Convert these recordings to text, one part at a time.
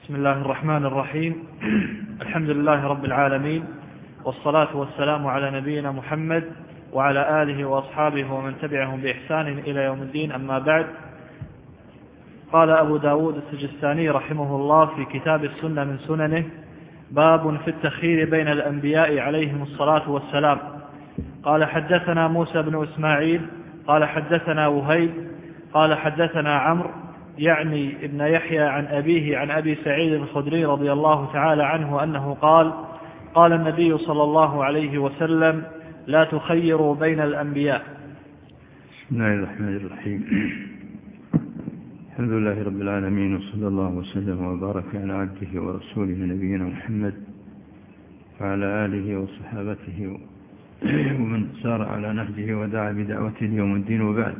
بسم الله الرحمن الرحيم. الحمد لله رب العالمين، والصلاة والسلام على نبينا محمد وعلى آله وأصحابه ومن تبعهم بإحسان إلى يوم الدين، أما بعد. قال أبو داود السجستاني رحمه الله في كتاب السنة من سننه: باب في التخيير بين الأنبياء عليهم الصلاة والسلام. قال: حدثنا موسى بن إسماعيل قال حدثنا وهيب قال حدثنا عمرو يعني ابن يحيى عن أبيه عن أبي سعيد الخدري رضي الله تعالى عنه أنه قال: قال النبي صلى الله عليه وسلم: لا تخيروا بين الأنبياء. بسم الله الرحمن الرحيم. الحمد لله رب العالمين، وصلى الله وسلم وبارك على عبده ورسوله نبينا محمد وعلى آله وصحابته ومن سار على نهجه ودعا بدعوته يوم الدين، وبعد.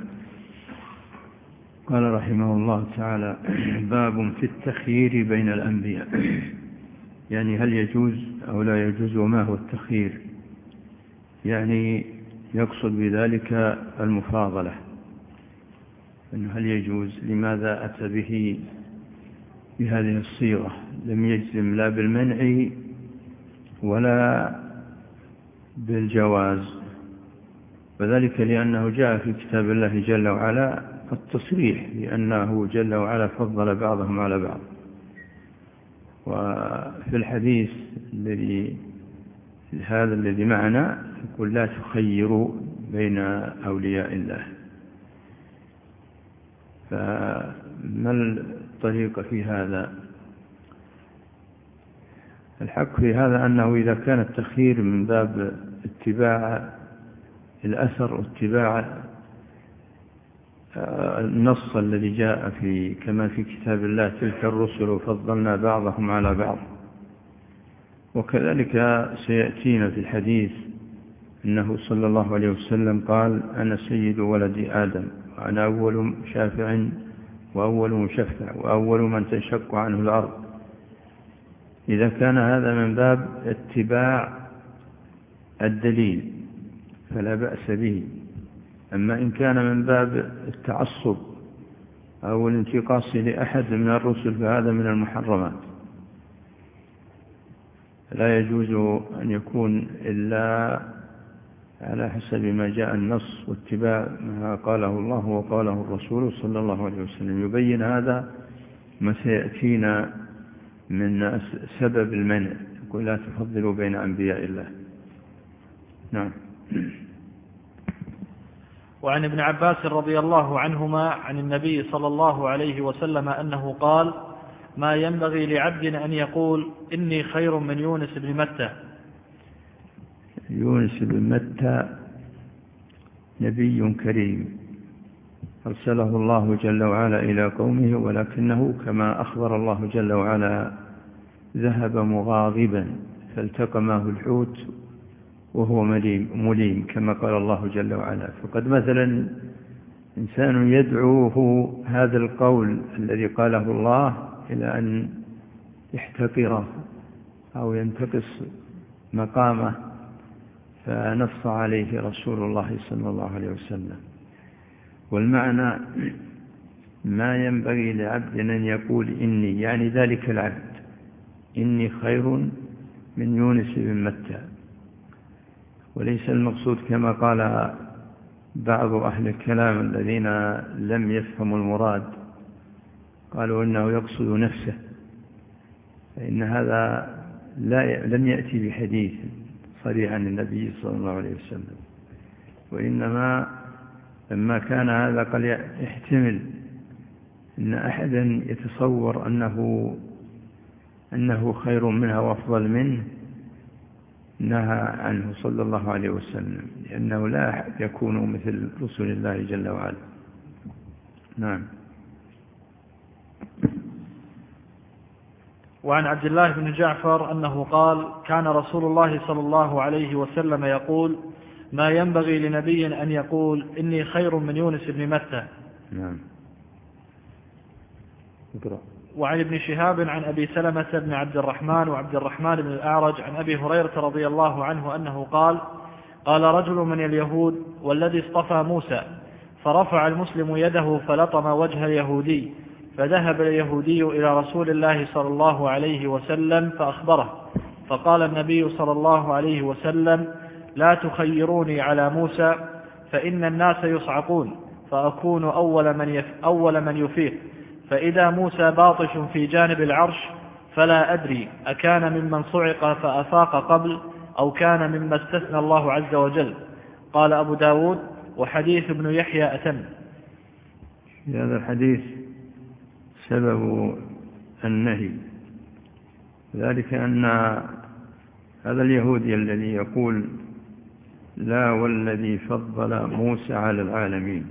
قال رحمه الله تعالى: باب في التخيير بين الأنبياء، يعني هل يجوز أو لا يجوز، وما هو التخيير؟ يعني يقصد بذلك المفاضلة، أنه هل يجوز، لماذا أتى به بهذه الصيغة؟ لم يجزم لا بالمنع ولا بالجواز، وذلك لأنه جاء في كتاب الله جل وعلا التصريح لأنه جل وعلا فضل بعضهم على بعض. وفي الحديث الذي معنا يقول: لا تخيروا بين أولياء الله. فما الطريقة في هذا؟ الحق في هذا أنه إذا كان التخيير من باب اتباع الأثر واتباع النص الذي جاء كما في كتاب الله: تلك الرسل فضلنا بعضهم على بعض. وكذلك سيأتينا في الحديث أنه صلى الله عليه وسلم قال: أنا سيد ولد آدم، وأنا أول شافع وأول مشفع وأول من تنشق عنه الأرض. إذا كان هذا من باب اتباع الدليل فلا بأس به. أما إن كان من باب التعصب أو الانتقاص لأحد من الرسل فهذا من المحرمات، لا يجوز أن يكون إلا على حسب ما جاء النص واتباع ما قاله الله وقاله الرسول صلى الله عليه وسلم. يبين هذا ما سيأتينا من سبب المنع، يقول: لا تفضلوا بين أنبياء الله. نعم. وعن ابن عباس رضي الله عنهما عن النبي صلى الله عليه وسلم أنه قال: ما ينبغي لعبد أن يقول إني خير من يونس بن متى. يونس بن متى نبي كريم أرسله الله جل وعلا إلى قومه، ولكنه كما أخبر الله جل وعلا ذهب مغاضبا فالتقمه الحوت وهو مليم كما قال الله جل وعلا. فقد مثلا إنسان يدعوه هذا القول الذي قاله الله إلى أن يحتقره أو ينتقص مقامه، فنص عليه رسول الله صلى الله عليه وسلم. والمعنى: ما ينبغي لعبد أن يقول إني، يعني ذلك العبد، إني خير من يونس بن متى. وليس المقصود كما قال بعض أهل الكلام الذين لم يفهموا المراد، قالوا إنه يقصد نفسه، فإن هذا لم يأتي بحديث صريح عن النبي صلى الله عليه وسلم. وإنما لما كان هذا قد يحتمل أن أحدا يتصور أنه خير منها وأفضل منه، نهى عنه صلى الله عليه وسلم، لأنه لا أحد يكون مثل رسول الله جل وعلا. نعم. وعن عبد الله بن جعفر أنه قال: كان رسول الله صلى الله عليه وسلم يقول: ما ينبغي لنبي أن يقول إني خير من يونس بن متى. نعم. اقرأ. وعن ابن شهاب عن أبي سلمة بن عبد الرحمن وعبد الرحمن بن الأعرج عن أبي هريرة رضي الله عنه أنه قال: قال رجل من اليهود: والذي اصطفى موسى. فرفع المسلم يده فلطم وجه اليهودي، فذهب اليهودي إلى رسول الله صلى الله عليه وسلم فأخبره، فقال النبي صلى الله عليه وسلم: لا تخيروني على موسى فإن الناس يصعقون، فأكون أول من يفيق، فإذا موسى باطش في جانب العرش فلا أدري أكان ممن صعق فأفاق قبل أو كان مما استثنى الله عز وجل. قال أبو داود: وحديث ابن يحيى أتم. في هذا الحديث سبب النهي ذلك أن هذا اليهودي الذي يقول لا والذي فضل موسى على العالمين،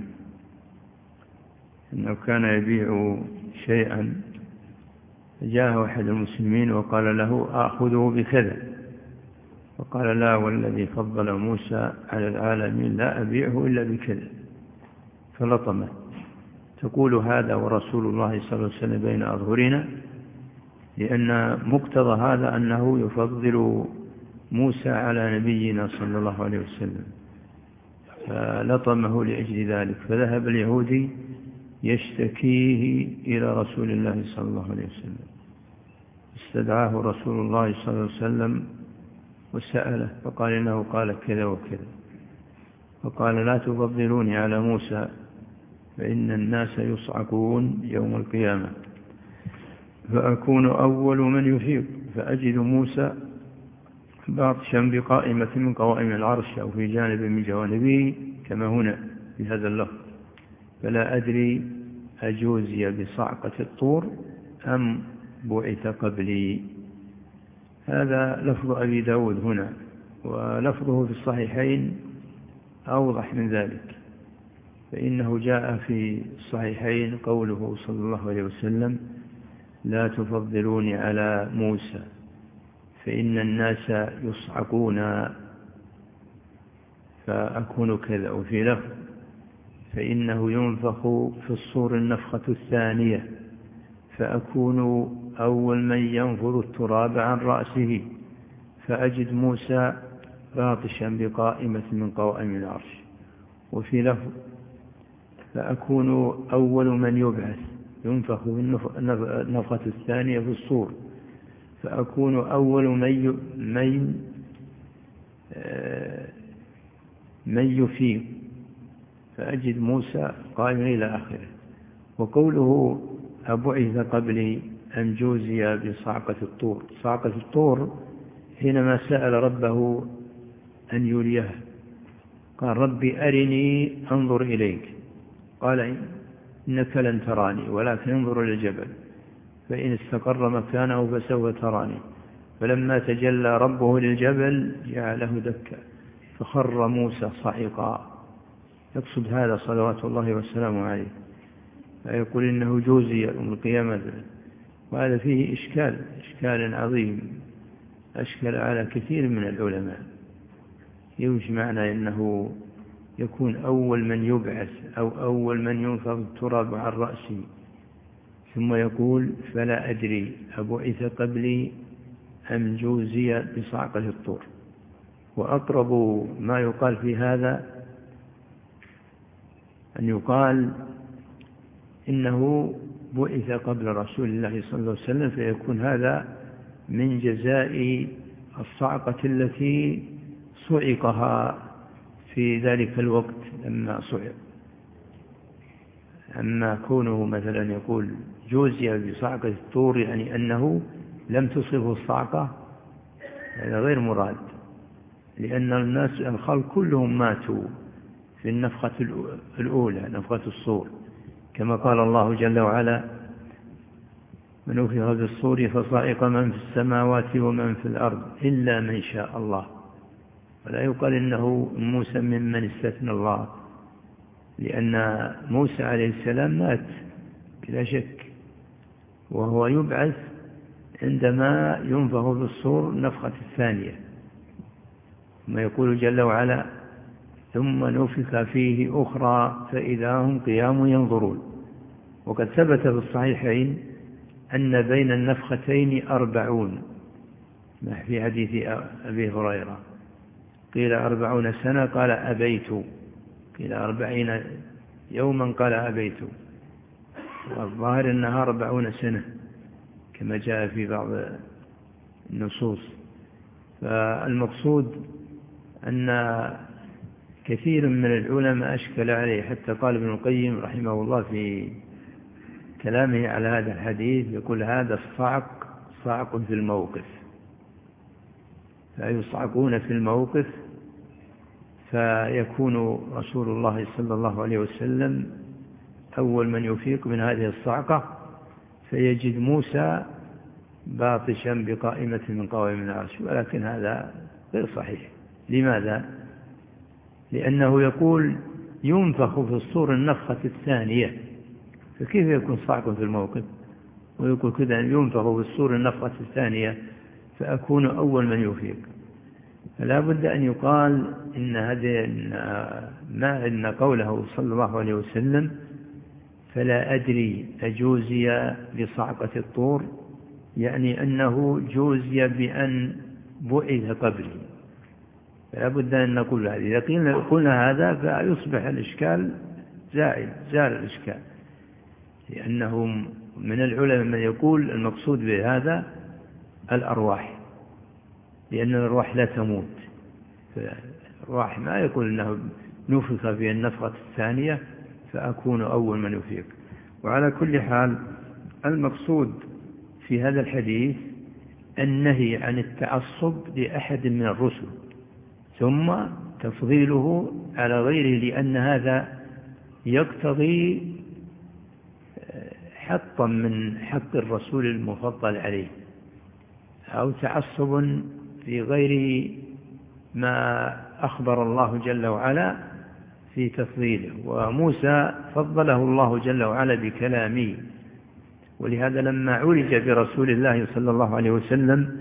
إنه كان يبيع شيئا، جاء أحد المسلمين وقال له آخذه بكذا، فقال لا والذي فضل موسى على العالمين لا أبيعه إلا بكذا، فلطمه. تقول هذا ورسول الله صلى الله عليه وسلم بين أظهرنا، لأن مقتضى هذا أنه يفضل موسى على نبينا صلى الله عليه وسلم، فلطمه لأجل ذلك. فذهب اليهودي يشتكيه إلى رسول الله صلى الله عليه وسلم، استدعاه رسول الله صلى الله عليه وسلم وسأله، فقال إنه قال كذا وكذا، فقال لا تفضلوني على موسى فإن الناس يصعقون يوم القيامة، فأكون أول من يفيق، فأجد موسى باطشا بقائمة من قوائم العرش أو في جانب من جوانبه كما هنا في هذا اللفظ، فلا أدري أجوزي بصعقة الطور أم بعث قبلي. هذا لفظ أبي داود هنا، ولفظه في الصحيحين أوضح من ذلك، فإنه جاء في الصحيحين قوله صلى الله عليه وسلم لا تفضلوني على موسى فإن الناس يصعقون فأكون كذا، وفي لفظ فإنه ينفخ في الصور النفخة الثانية فأكون أول من ينفض التراب عن رأسه، فأجد موسى باطشا بقائمة من قوائم العرش. وفي لفظ فأكون أول من يبعث، ينفخ النفخة الثانية في الصور، فأكون أول من يفيق، فأجد موسى قائما إلى آخره. وقوله أبعث قبلي أم جوزي بصعقة الطور، صعقة الطور حينما سأل ربه أن يريه، قال ربي أرني أنظر إليك، قال إنك لن تراني ولكن انظر إلى الجبل فإن استقر مكانه فسوف تراني، فلما تجلى ربه للجبل جعله دكا فخر موسى صعقا. يقصد هذا صلوات الله والسلام عليه، فيقول إنه جوزي يوم القيامة، وهذا فيه إشكال عظيم أشكل على كثير من العلماء. يوجد معنى إنه يكون أول من يبعث أو أول من ينفض التراب عن رأسه، ثم يقول فلا أدري أبعث قبلي أم جوزي بصعقة الطور. وأقرب ما يقال في هذا أن يقال إنه بعث قبل رسول الله صلى الله عليه وسلم، فيكون هذا من جزاء الصعقة التي صعقها في ذلك الوقت لما صعق. أما كونه مثلا يقول جوزي بصعقة الطور يعني أنه لم تصبه الصعقة، هذا غير مراد، لأن الناس الخلق كلهم ماتوا في النفخة الأولى نفخة الصور، كما قال الله جل وعلا ونفخ في الصور فصعق من في السماوات ومن في الأرض إلا من شاء الله. ولا يقال إنه موسى ممن استثنى الله، لأن موسى عليه السلام مات بلا شك، وهو يبعث عندما ينفخ في الصور نفخة الثانية، ما يقول جل وعلا ثم نفخ فيه أخرى فإذا هم قيام ينظرون. وقد ثبت في الصحيحين أن بين النفختين 40 في حديث أبي هريرة، قيل 40 سنة قال أبيت، قيل 40 يوما قال أبيت. والظاهر أنها 40 سنة كما جاء في بعض النصوص. فالمقصود أن كثير من العلماء أشكل عليه، حتى قال ابن القيم رحمه الله في كلامه على هذا الحديث يقول هذا صعق في الموقف، فيصعقون في الموقف، فيكون رسول الله صلى الله عليه وسلم أول من يفيق من هذه الصعقة، فيجد موسى باطشا بقائمة من قوائم العرش، ولكن هذا غير صحيح. لماذا؟ لأنه يقول ينفخ في الصور النفخة الثانية، فكيف يكون صعق في الموقف؟ ويقول كذا ينفخ في الصور النفخة الثانية فأكون أول من يفيق. فلا بد أن يقال إن قوله صلى الله عليه وسلم فلا أدري أجوزي بصعقة الطور، يعني أنه جوزي بأن بعث قبلي. فلا بد أن نقول هذا. إذا قلنا هذا فيصبح الإشكال زال الإشكال، لأنه من العلماء من يقول المقصود بهذا الأرواح، لأن الأرواح لا تموت. الأرواح ما يقول أنه نفخ في النفخة الثانية فأكون أول من يفيق. وعلى كل حال المقصود في هذا الحديث النهي عن التعصب لأحد من الرسل ثم تفضيله على غيره، لأن هذا يقتضي حطا من حق الرسول المفضل عليه، أو تعصب في غير ما أخبر الله جل وعلا في تفضيله. وموسى فضله الله جل وعلا بكلامه، ولهذا لما عرج برسول الله صلى الله عليه وسلم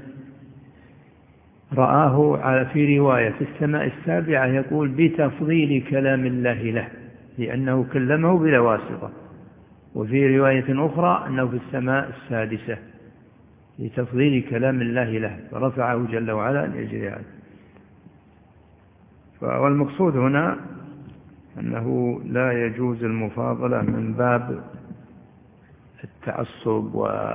رآه في رواية في السماء السابعة يقول بتفضيل كلام الله له، لأنه كلمه بلا واسطة. وفي رواية أخرى أنه في السماء السادسة لتفضيل كلام الله له، فرفعه جل وعلا لأجل هذا. والمقصود هنا أنه لا يجوز المفاضلة من باب التعصب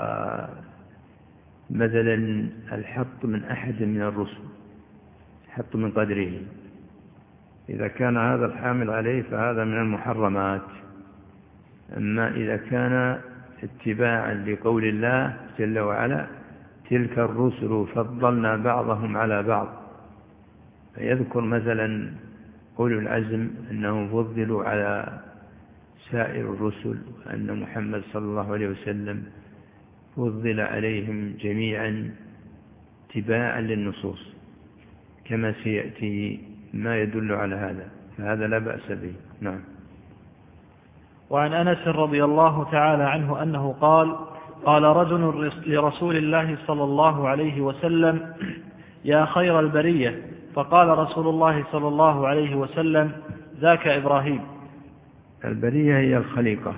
ومثلا الحط من أحد من الرسل، حط من قدره. إذا كان هذا الحامل عليه فهذا من المحرمات. أما إذا كان اتباعا لقول الله جل وعلا تلك الرسل فضلنا بعضهم على بعض، فيذكر مثلا أولو العزم أنهم فضلوا على سائر الرسل، وأن محمد صلى الله عليه وسلم فضل عليهم جميعا اتباعا للنصوص، كما سيأتي ما يدل على هذا، فهذا لا بأس به. نعم. وعن أنس رضي الله تعالى عنه أنه قال رجل لرسول الله صلى الله عليه وسلم يا خير البرية، فقال رسول الله صلى الله عليه وسلم ذاك إبراهيم. البرية هي الخليقة،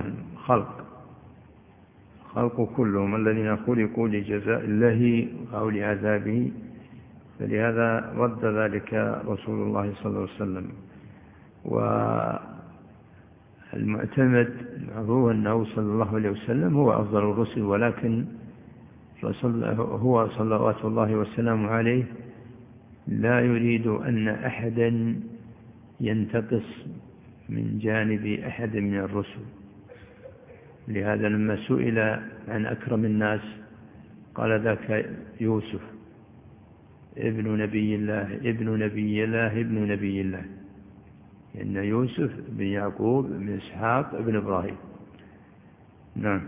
خلق كلهم الذين خلقوا لجزاء الله أو لعذابه، فلهذا رد ذلك رسول الله صلى الله عليه وسلم. والمعتمد هو أنه صلى الله عليه وسلم هو أفضل الرسل، ولكن هو صلوات الله وسلامه عليه لا يريد أن أحدا ينتقص من جانب أحد من الرسل. لهذا لما سئل عن أكرم الناس قال ذاك يوسف ابن نبي الله، لأن يوسف بن يعقوب بن إسحاق بن إبراهيم. نعم.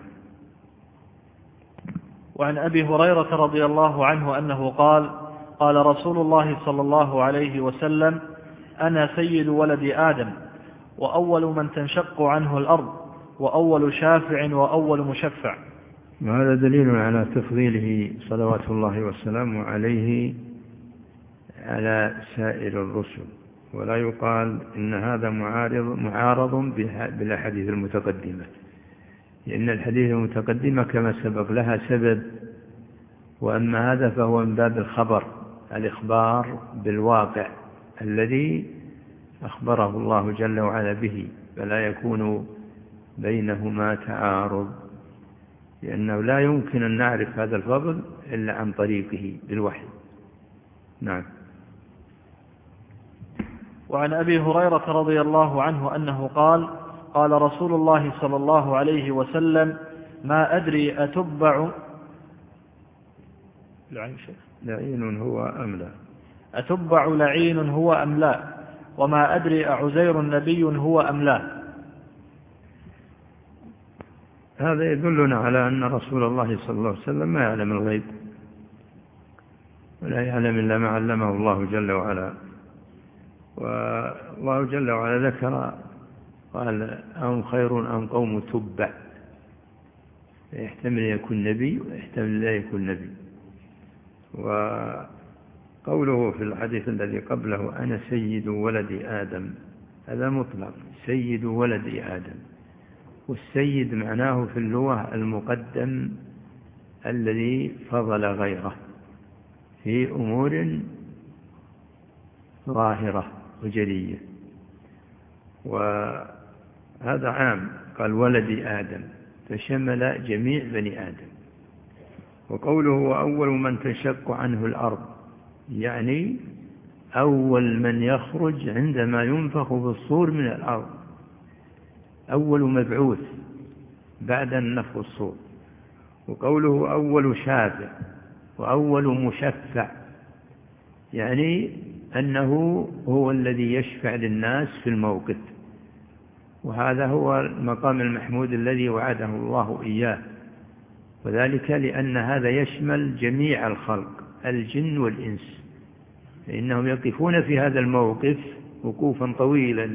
وعن أبي هريرة رضي الله عنه أنه قال رسول الله صلى الله عليه وسلم أنا سيد ولد آدم، وأول من تنشق عنه الأرض، وأول شافع وأول مشفع. وهذا دليل على تفضيله صلوات الله وسلامه عليه على سائر الرسل، ولا يقال إن هذا معارض بالأحاديث المتقدمة، لأن الحديث المتقدمة كما سبق لها سبب، وأما هذا فهو من باب الإخبار بالواقع الذي أخبره الله جل وعلا به، فلا يكون بينهما تعارض، لأنه لا يمكن أن نعرف هذا الفضل إلا عن طريقه بالوحي. نعم. وعن أبي هريرة رضي الله عنه أنه قال: قال رسول الله صلى الله عليه وسلم: ما أدري أتبع لعين هو أم لا، أتبع لعين هو أم لا، وما أدري أعزير نبي هو أم لا. هذا يدلنا على أن رسول الله صلى الله عليه وسلم ما يعلم الغيب، ولا يعلم إلا ما علمه الله جل وعلا. والله جل وعلا ذكر قال: أهم خير أم قوم تبع، يحتمل يكون نبي ويحتمل لا يكون نبي. وقوله في الحديث الذي قبله: أنا سيد ولد آدم، هذا مطلق، سيد ولد آدم. والسيد معناه في اللغة المقدم الذي فضل غيره في أمور ظاهرة وجلية، وهذا عام، قال ولد آدم فشمل جميع بني آدم. وقوله: أول من تنشق عنه الأرض، يعني أول من يخرج عندما ينفخ بالصور من الأرض، أول مبعوث بعد النفخ الصور. وقوله: أول شافع وأول مشفع، يعني أنه هو الذي يشفع للناس في الموقف، وهذا هو المقام المحمود الذي وعده الله إياه، وذلك لأن هذا يشمل جميع الخلق الجن والإنس، فإنهم يقفون في هذا الموقف وقوفا طويلا،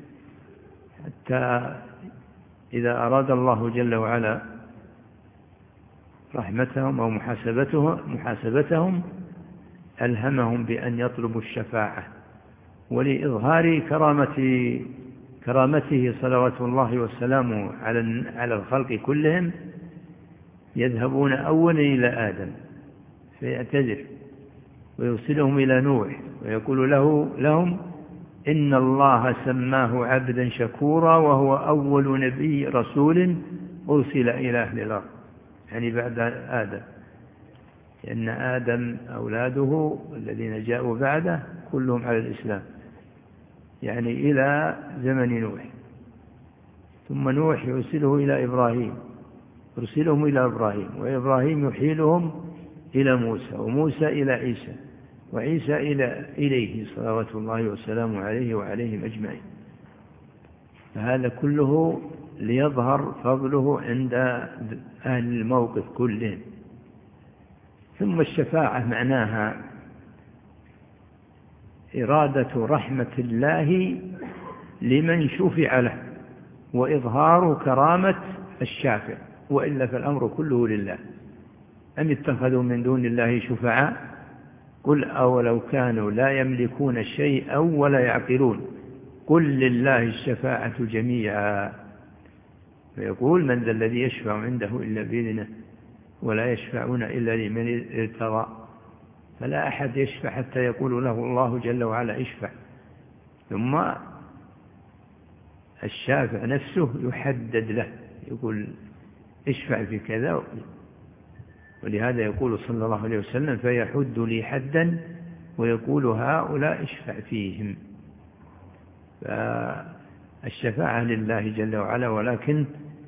حتى إذا أراد الله جل وعلا رحمتهم أو محاسبتهم ألهمهم بأن يطلبوا الشفاعة. ولإظهار كرامته صلوات الله وسلامه على الخلق كلهم يذهبون أولا إلى آدم فيعتذر، ويرسلهم إلى نوح ويقول لهم: إن الله سماه عبدا شكورا، وهو أول نبي رسول أرسل إلى أهل الأرض، يعني بعد آدم، لأن آدم أولاده الذين جاءوا بعده كلهم على الإسلام، يعني إلى زمن نوح. ثم نوح يرسلهم إلى إبراهيم، وإبراهيم يحيلهم إلى موسى، وموسى إلى عيسى، وعيسى إليه صلوات الله وسلامه عليه وعليهم أجمعين. فهذا كله ليظهر فضله عند أهل الموقف كلهم. ثم الشفاعة معناها إرادة رحمة الله لمن شفع له، وإظهار كرامة الشافع، وإلا فالأمر كله لله. أم اتخذوا من دون الله شفعاء، قل أولو كانوا لا يملكون شيئا ولا يعقلون، قل لله الشفاعة جميعا. فيقول: من ذا الذي يشفع عنده إلا بإذنه ولا يشفعون إلا لمن ارتضى. فلا أحد يشفع حتى يقول له الله جل وعلا اشفع. ثم الشافع نفسه يحدد له، يقول اشفع في كذا، ولهذا يقول صلى الله عليه وسلم: فيحد لي حدا ويقول هؤلاء اشفع فيهم. فالشفاعة لله جل وعلا، ولكن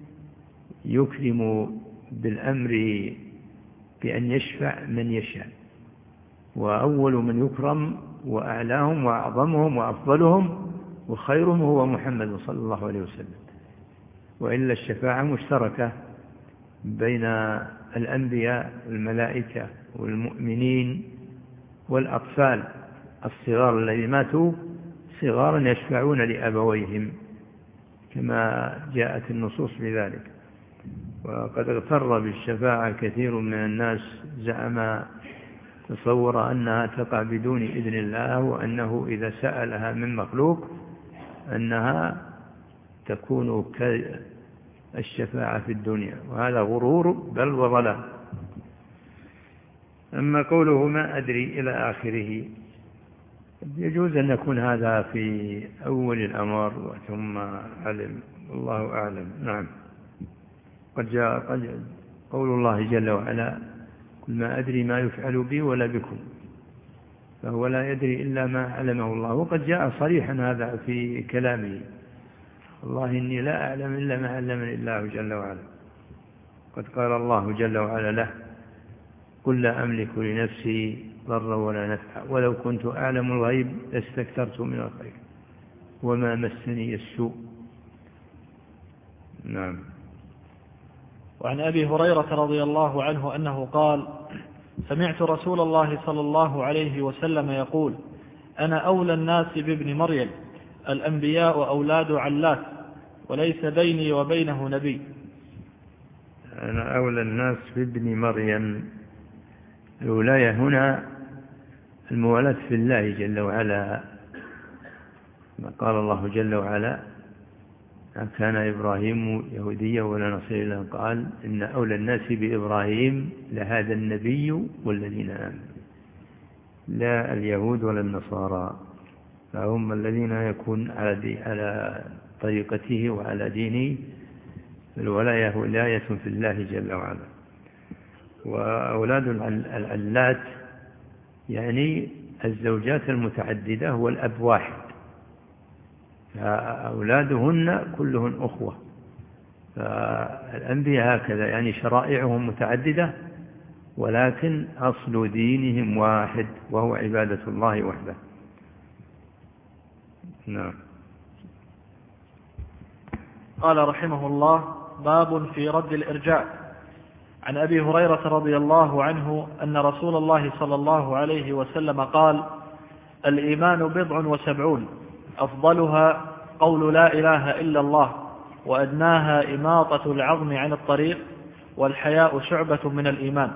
يكرم بالأمر بأن يشفع من يشاء، وأول من يكرم وأعلاهم وأعظمهم وأفضلهم وخيرهم هو محمد صلى الله عليه وسلم. وإلا الشفاعة مشتركة بين الأنبياء والملائكة والمؤمنين والأطفال الصغار الذين ماتوا صغارا يشفعون لأبويهم، كما جاءت النصوص بذلك. وقد اغتر بالشفاعة كثير من الناس، زعم تصور أنها تقع بدون إذن الله، وأنه إذا سألها من مخلوق أنها تكون كالشفاعة في الدنيا، وهذا غرور بل وضلال. أما قوله ما أدري إلى آخره، يجوز أن يكون هذا في أول الأمر ثم علم الله أعلم. نعم. قد جاء قول الله جل وعلا: قل ما أدري ما يفعل بي ولا بكم، فهو لا يدري إلا ما علمه الله. وقد جاء صريحا هذا في كلامه: والله إني لا أعلم إلا ما علمني الله جل وعلا. قد قال الله جل وعلا له: قل لا أملك لنفسي ضرا ولا نفعا ولو كنت أعلم الغيب لاستكثرت من الخير وما مسني السوء. نعم. وعن أبي هريرة رضي الله عنه أنه قال: سمعت رسول الله صلى الله عليه وسلم يقول: أنا أولى الناس بابن مريم، الأنبياء أولاد علات، وليس بيني وبينه نبي. أنا أولى الناس بابن مريم. الولاية هنا الموالاة في الله جل وعلا، ما قال الله جل وعلا: ما كان إبراهيم يهوديا ولا نصرانيا، قال: إن أولى الناس بإبراهيم لهذا النبي والذين آمنوا، لا اليهود ولا النصارى، فهم الذين يكون على طريقته وعلى دينه. الولاية ولاية في الله جل وعلا. وأولاد العلات يعني الزوجات المتعددة والأب واحد، فأولادهن كلهن أخوة. فالأنبياء هكذا، يعني شرائعهم متعددة ولكن أصل دينهم واحد، وهو عبادة الله وحده. نعم. قال رحمه الله: باب في رد الإرجاء. عن أبي هريرة رضي الله عنه أن رسول الله صلى الله عليه وسلم قال: الإيمان 79، أفضلها قول لا إله إلا الله، وأدناها إماطة العظم عن الطريق، والحياء شعبة من الإيمان.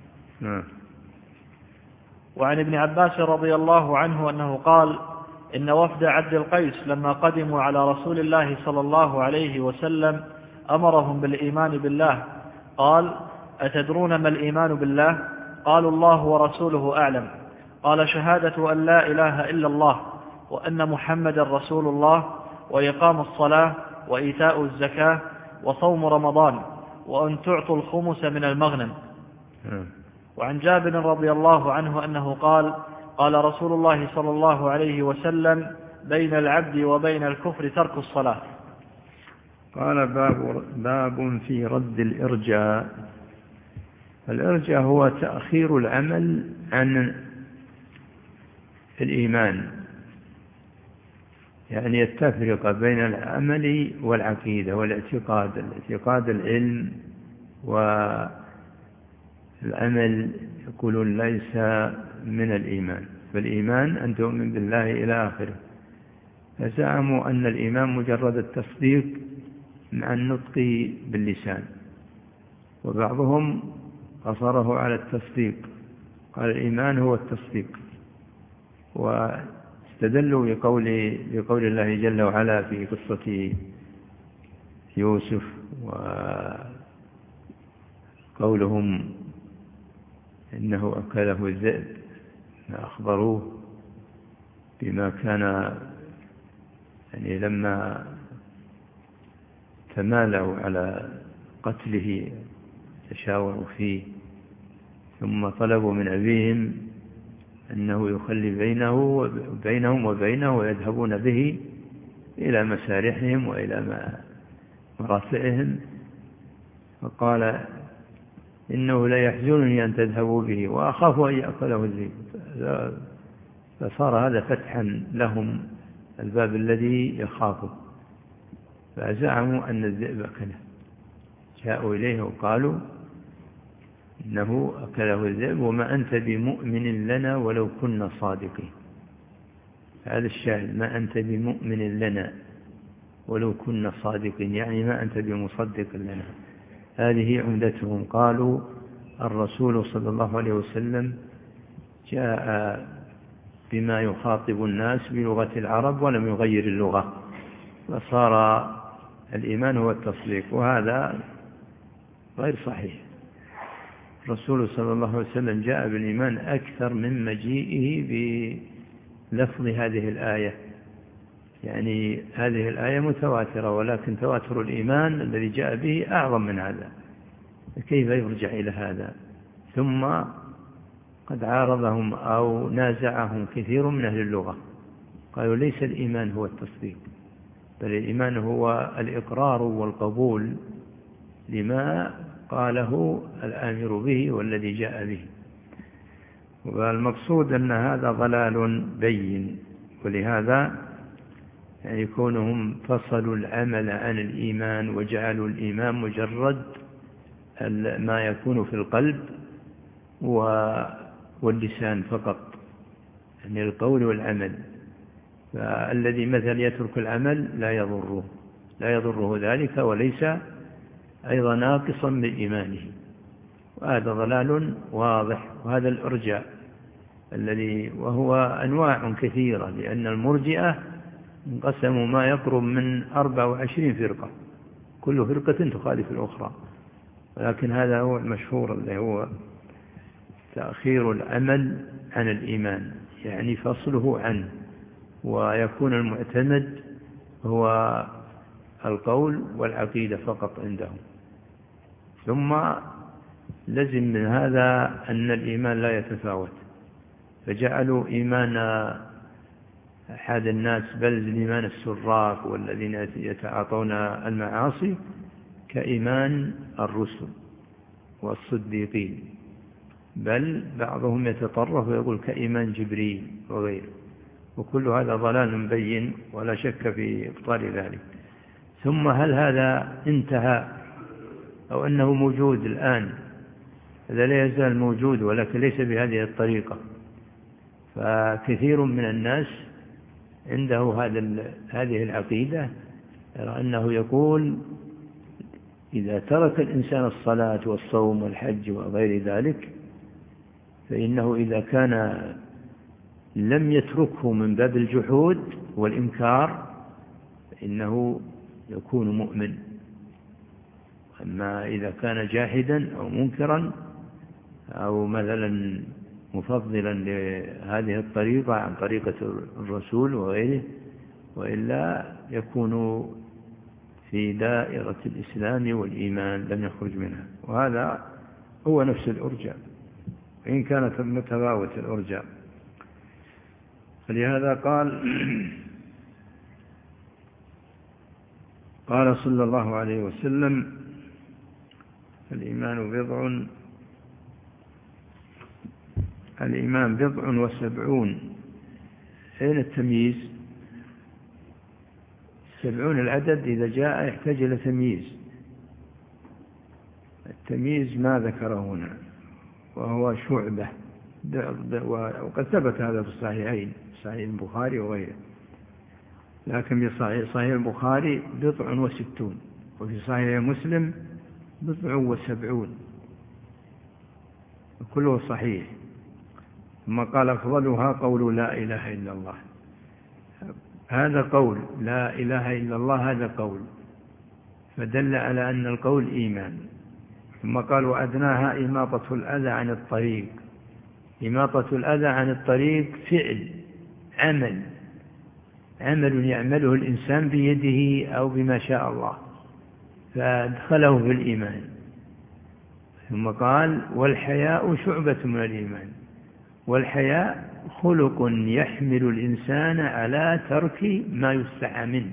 وعن ابن عباس رضي الله عنه أنه قال: إن وفد عبد القيس لما قدموا على رسول الله صلى الله عليه وسلم أمرهم بالإيمان بالله. قال: أتدرون ما الإيمان بالله؟ قالوا: الله ورسوله أعلم. قال: شهادة أن لا إله إلا الله وأن محمد رسول الله، وإقام الصلاة، وإيتاء الزكاة، وصوم رمضان، وأن تعطوا الخمس من المغنم. وعن جابر رضي الله عنه أنه قال: قال رسول الله صلى الله عليه وسلم: بين العبد وبين الكفر ترك الصلاة. قال: باب في رد الإرجاء. الإرجاء هو تأخير العمل عن الإيمان، يعني التفرقة بين العمل والعقيدة والاعتقاد. الاعتقاد العلم، والعمل يقولون ليس من الإيمان، فالإيمان أن تؤمن بالله إلى آخره. فزعموا أن الإيمان مجرد التصديق مع النطق باللسان، وبعضهم قصره على التصديق، قال الإيمان هو التصديق. واستدلوا بقول الله جل وعلا في قصة يوسف، وقولهم إنه أكله الذئب، أخبروه بما كان، يعني لما تمالوا على قتله تشاوروا فيه، ثم طلبوا من أبيهم أنه يخلي بينهم وبينه، ويذهبون به إلى مسارحهم وإلى مرافعهم. فقال: إنه لا يحزنني أن تذهبوا به، وأخاف أن يأكله الذئب. فصار هذا فتحا لهم، الباب الذي يخافه، فزعموا أن الذئب أكله. جاءوا إليه وقالوا: إنه أكله الذئب وما أنت بمؤمن لنا ولو كنا صادقين. هذا الشاهد: ما أنت بمؤمن لنا ولو كنا صادقين، يعني ما أنت بمصدق لنا. هذه عمدتهم. قالوا: الرسول صلى الله عليه وسلم جاء بما يخاطب الناس بلغة العرب ولم يغير اللغة، فصار الإيمان هو التصديق، وهذا غير صحيح. الرسول صلى الله عليه وسلم جاء بالإيمان أكثر من مجيئه بلفظ هذه الآية: يعني هذه الآية متواترة، ولكن تواتر الإيمان الذي جاء به أعظم من هذا، كيف يرجع إلى هذا؟ ثم قد عارضهم أو نازعهم كثير من أهل اللغة، قالوا ليس الإيمان هو التصديق، بل الإيمان هو الإقرار والقبول لما قاله الآمر به والذي جاء به. والمقصود أن هذا ضلال بين، ولهذا يعني كونهم فصلوا العمل عن الإيمان وجعلوا الإيمان مجرد ما يكون في القلب واللسان فقط، يعني القول والعمل. فالذي مثل يترك العمل لا يضره ذلك، وليس أيضا ناقصا من إيمانه، وهذا ضلال واضح. وهذا الإرجاء الذي وهو أنواع كثيرة، لأن المرجئة انقسموا ما يقرب من 24 فرقة، كل فرقة تخالف الأخرى، ولكن هذا هو المشهور اللي هو تأخير العمل عن الإيمان، يعني فصله عنه، ويكون المعتمد هو القول والعقيدة فقط عندهم. ثم لزم من هذا أن الإيمان لا يتفاوت، فجعلوا إيمان أحد الناس بل الإيمان السراق والذين يتعاطون المعاصي كإيمان الرسل والصديقين، بل بعضهم يتطرف ويقول كإيمان جبريل وغيره، وكل هذا ضلال بين ولا شك في إبطال ذلك. ثم هل هذا انتهى أو أنه موجود الآن؟ هذا لا يزال موجود، ولكن ليس بهذه الطريقة. فكثير من الناس عنده هذه العقيدة، أنه يقول إذا ترك الإنسان الصلاة والصوم والحج وغير ذلك، فإنه إذا كان لم يتركه من باب الجحود والإنكار فإنه يكون مؤمن. أما إذا كان جاحدا أو منكرا أو مثلا مفضلا لهذه الطريقة عن طريقة الرسول وغيره، وإلا يكون في دائرة الإسلام والإيمان لم يخرج منها. وهذا هو نفس الأرجاء، وإن كانت متفاوت الأرجاء. فلهذا قال صلى الله عليه وسلم الإيمان بضع وسبعون. أين التمييز؟ 70 العدد إذا جاء يحتاج إلى تمييز، التمييز ما ذكره هنا، وهو شعبة، وقد ثبت هذا في الصحيحين، صحيح البخاري وغيره. لكن في صحيح البخاري 69، وفي صحيح مسلم 70، وكله صحيح. ثم قال أفضلها قول لا إله إلا الله. هذا قول لا إله إلا الله، هذا قول، فدل على أن القول إيمان. ثم قال وأدناها إماطة الأذى عن الطريق. إماطة الأذى عن الطريق فعل، عمل يعمله الإنسان بيده أو بما شاء الله، فادخله في الإيمان. ثم قال والحياء شعبة من الإيمان. والحياء خلق يحمل الإنسان على ترك ما يستحى منه،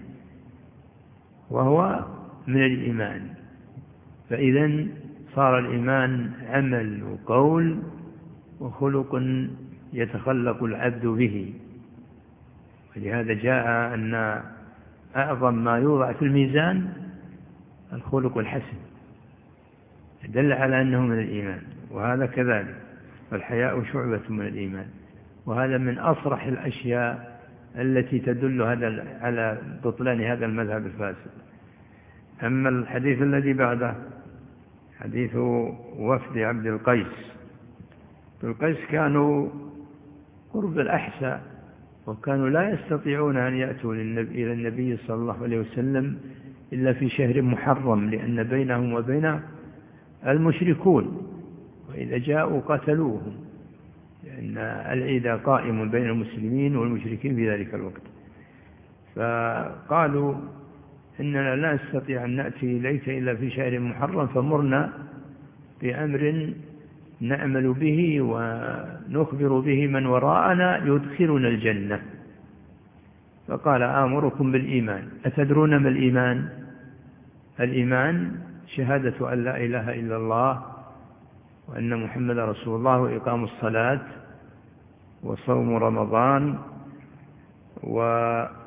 وهو من الإيمان. فإذا صار الإيمان عمل وقول وخلق يتخلق العبد به. ولهذا جاء أن أعظم ما يوضع في الميزان الخلق الحسن، دل على أنه من الإيمان. وهذا كذلك، والحياء شعبة من الإيمان. وهذا من أصرح الأشياء التي تدل على بطلان هذا المذهب الفاسد. أما الحديث الذي بعده حديث وفد عبد القيس كانوا قرب الأحساء، وكانوا لا يستطيعون أن يأتوا إلى النبي صلى الله عليه وسلم إلا في شهر محرم، لأن بينهم وبين المشركون، وإذا جاءوا قتلوهم، لأن العيد قائم بين المسلمين والمشركين في ذلك الوقت. فقالوا إننا لا نستطيع أن نأتي إليك إلا في شهر محرم، فمرنا بأمر نعمل به ونخبر به من وراءنا يدخلنا الجنة. فقال آمركم بالإيمان. أتدرون ما الإيمان؟ الإيمان شهادة أن لا إله إلا الله وأن محمد رسول الله، وإقام الصلاة، وصوم رمضان، وإيتاء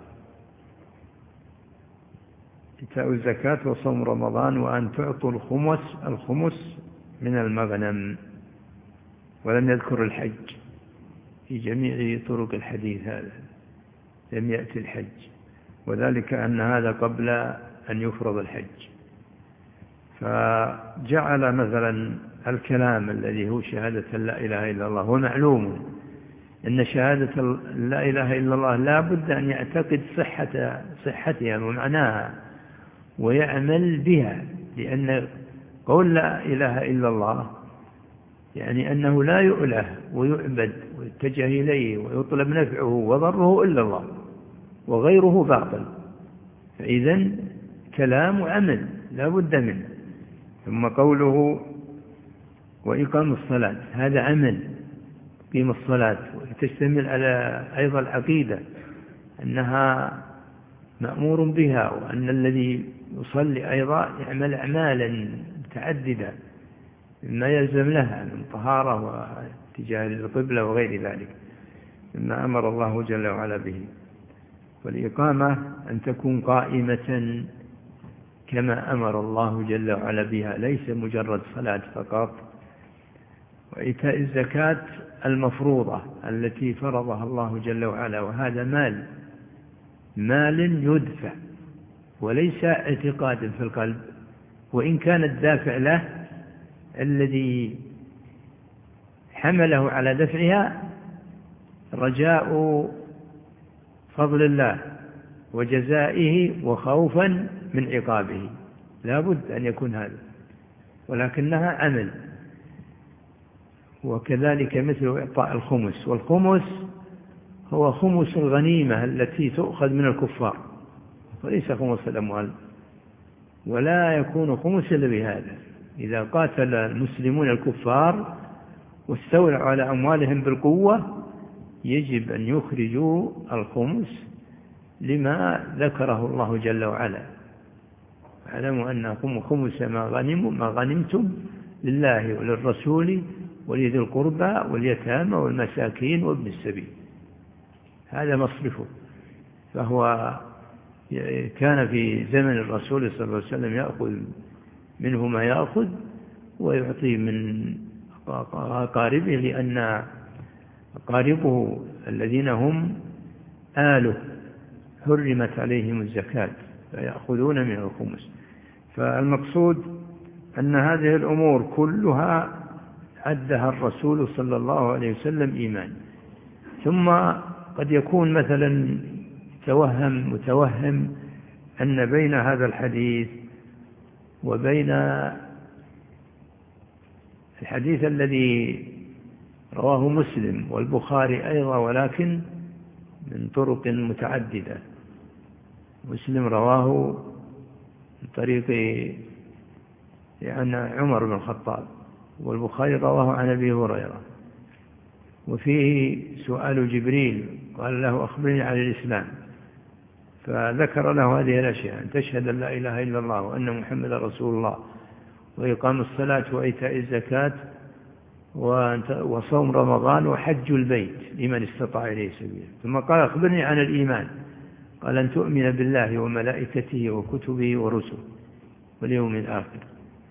الزكاة، وصوم رمضان، وأن تعطوا الخمس من المغنم. ولم يذكر الحج في جميع طرق الحديث، هذا لم يأتي الحج، وذلك أن هذا قبل أن يفرض الحج. فجعل مثلا الكلام الذي هو شهادة لا إله إلا الله، ومعلوم أن شهادة لا إله إلا الله لا بد أن يعتقد صحتها ومعناها ويعمل بها، لأن قول لا إله إلا الله يعني أنه لا يؤله ويعبد ويتجه إليه ويطلب نفعه وضره إلا الله، وغيره باطل. فإذن كلام وعمل لا بد منه. ثم قوله وإقام الصلاة، هذا عمل، قيم الصلاة، وتشتمل على أيضا العقيدة أنها مأمور بها، وأن الذي يصلي أيضا يعمل أعمالا متعددة مما يلزم لها من طهارة واتجاه القبلة وغير ذلك مما أمر الله جل وعلا به. والإقامة أن تكون قائمة كما أمر الله جل وعلا بها، ليس مجرد صلاة فقط. وإيتاء الزكاة المفروضة التي فرضها الله جل وعلا، وهذا مال يدفع وليس اعتقاد في القلب، وإن كان الدافع له الذي حمله على دفعها رجاء فضل الله وجزائه وخوفا من عقابه، لا بد أن يكون هذا، ولكنها عمل. وكذلك مثل إعطاء الخمس، والخمس هو خمس الغنيمة التي تؤخذ من الكفار، وليس خمس الأموال، ولا يكون خمس إلا بهذا. إذا قاتل المسلمون الكفار واستولوا على أموالهم بالقوة يجب أن يخرجوا الخمس لما ذكره الله جل وعلا. اعلموا أنكم خمس ما غنمتم لله وللرسول ولذي القربى واليتامى والمساكين وابن السبيل، هذا مصرفه. فهو كان في زمن الرسول صلى الله عليه وسلم يأخذ منه ما يأخذ ويعطي من أقاربه، لأن أقاربه الذين هم آله حرمت عليهم الزكاة فيأخذون من الخمس. فالمقصود أن هذه الأمور كلها عدها الرسول صلى الله عليه وسلم إيمان. ثم قد يكون مثلا متوهم أن بين هذا الحديث وبين الحديث الذي رواه مسلم والبخاري أيضا، ولكن من طرق متعددة. مسلم رواه من طريق يعني عمر بن الخطاب، والبخاري رواه عن أبي هريرة، وفيه سؤال جبريل قال له أخبرني عن الإسلام، فذكر له هذه الأشياء: أن تشهد أن لا إله إلا الله وأن محمد رسول الله، وإقام الصلاة، وإيتاء الزكاة، وصوم رمضان، وحج البيت لمن استطاع إليه سبيلا. ثم قال أخبرني عن الإيمان، قال أن تؤمن بالله وملائكته وكتبه ورسله واليوم الآخر.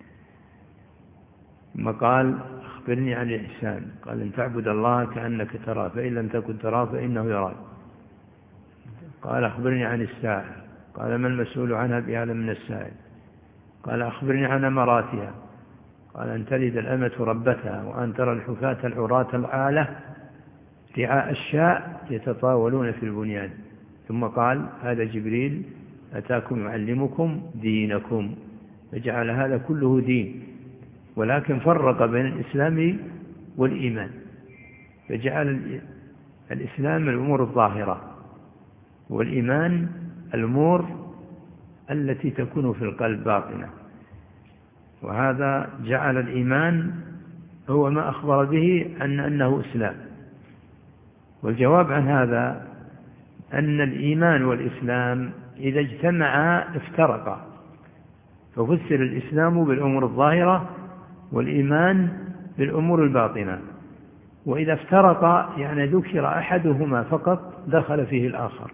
ثم قال أخبرني عن الإحسان، قال أن تعبد الله كأنك تراه فإن لم تكن تراه فإنه يراك. قال أخبرني عن الساعة، قال ما المسؤول عنها بأعلم من السائل. قال أخبرني عن أمراتها، قال أن تلد الأمة ربتها، وأن ترى الحفاة العراة العالة رعاء الشاء يتطاولون في البنيان. ثم قال هذا جبريل أتاكم يعلمكم دينكم، فجعل هذا كله دين، ولكن فرق بين الإسلام والإيمان، فجعل الإسلام الأمور الظاهرة، والإيمان الأمور التي تكون في القلب باطنة. وهذا جعل الإيمان هو ما أخبر به أنه إسلام. والجواب عن هذا أن الإيمان والإسلام إذا اجتمعا افترقا، ففسر الإسلام بالأمور الظاهرة والإيمان بالأمور الباطنة. وإذا افترقا يعني ذكر أحدهما فقط دخل فيه الآخر.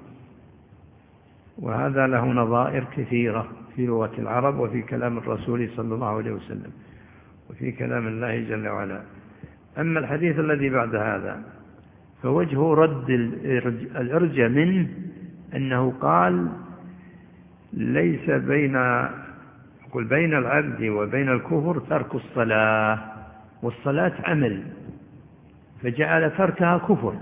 وهذا له نظائر كثيرة في لغة العرب وفي كلام الرسول صلى الله عليه وسلم وفي كلام الله جل وعلا. أما الحديث الذي بعد هذا فوجه رد الإرجاء منه أنه قال ليس بين العبد وبين الكفر ترك الصلاة، والصلاة عمل، فجعل تركها كفر،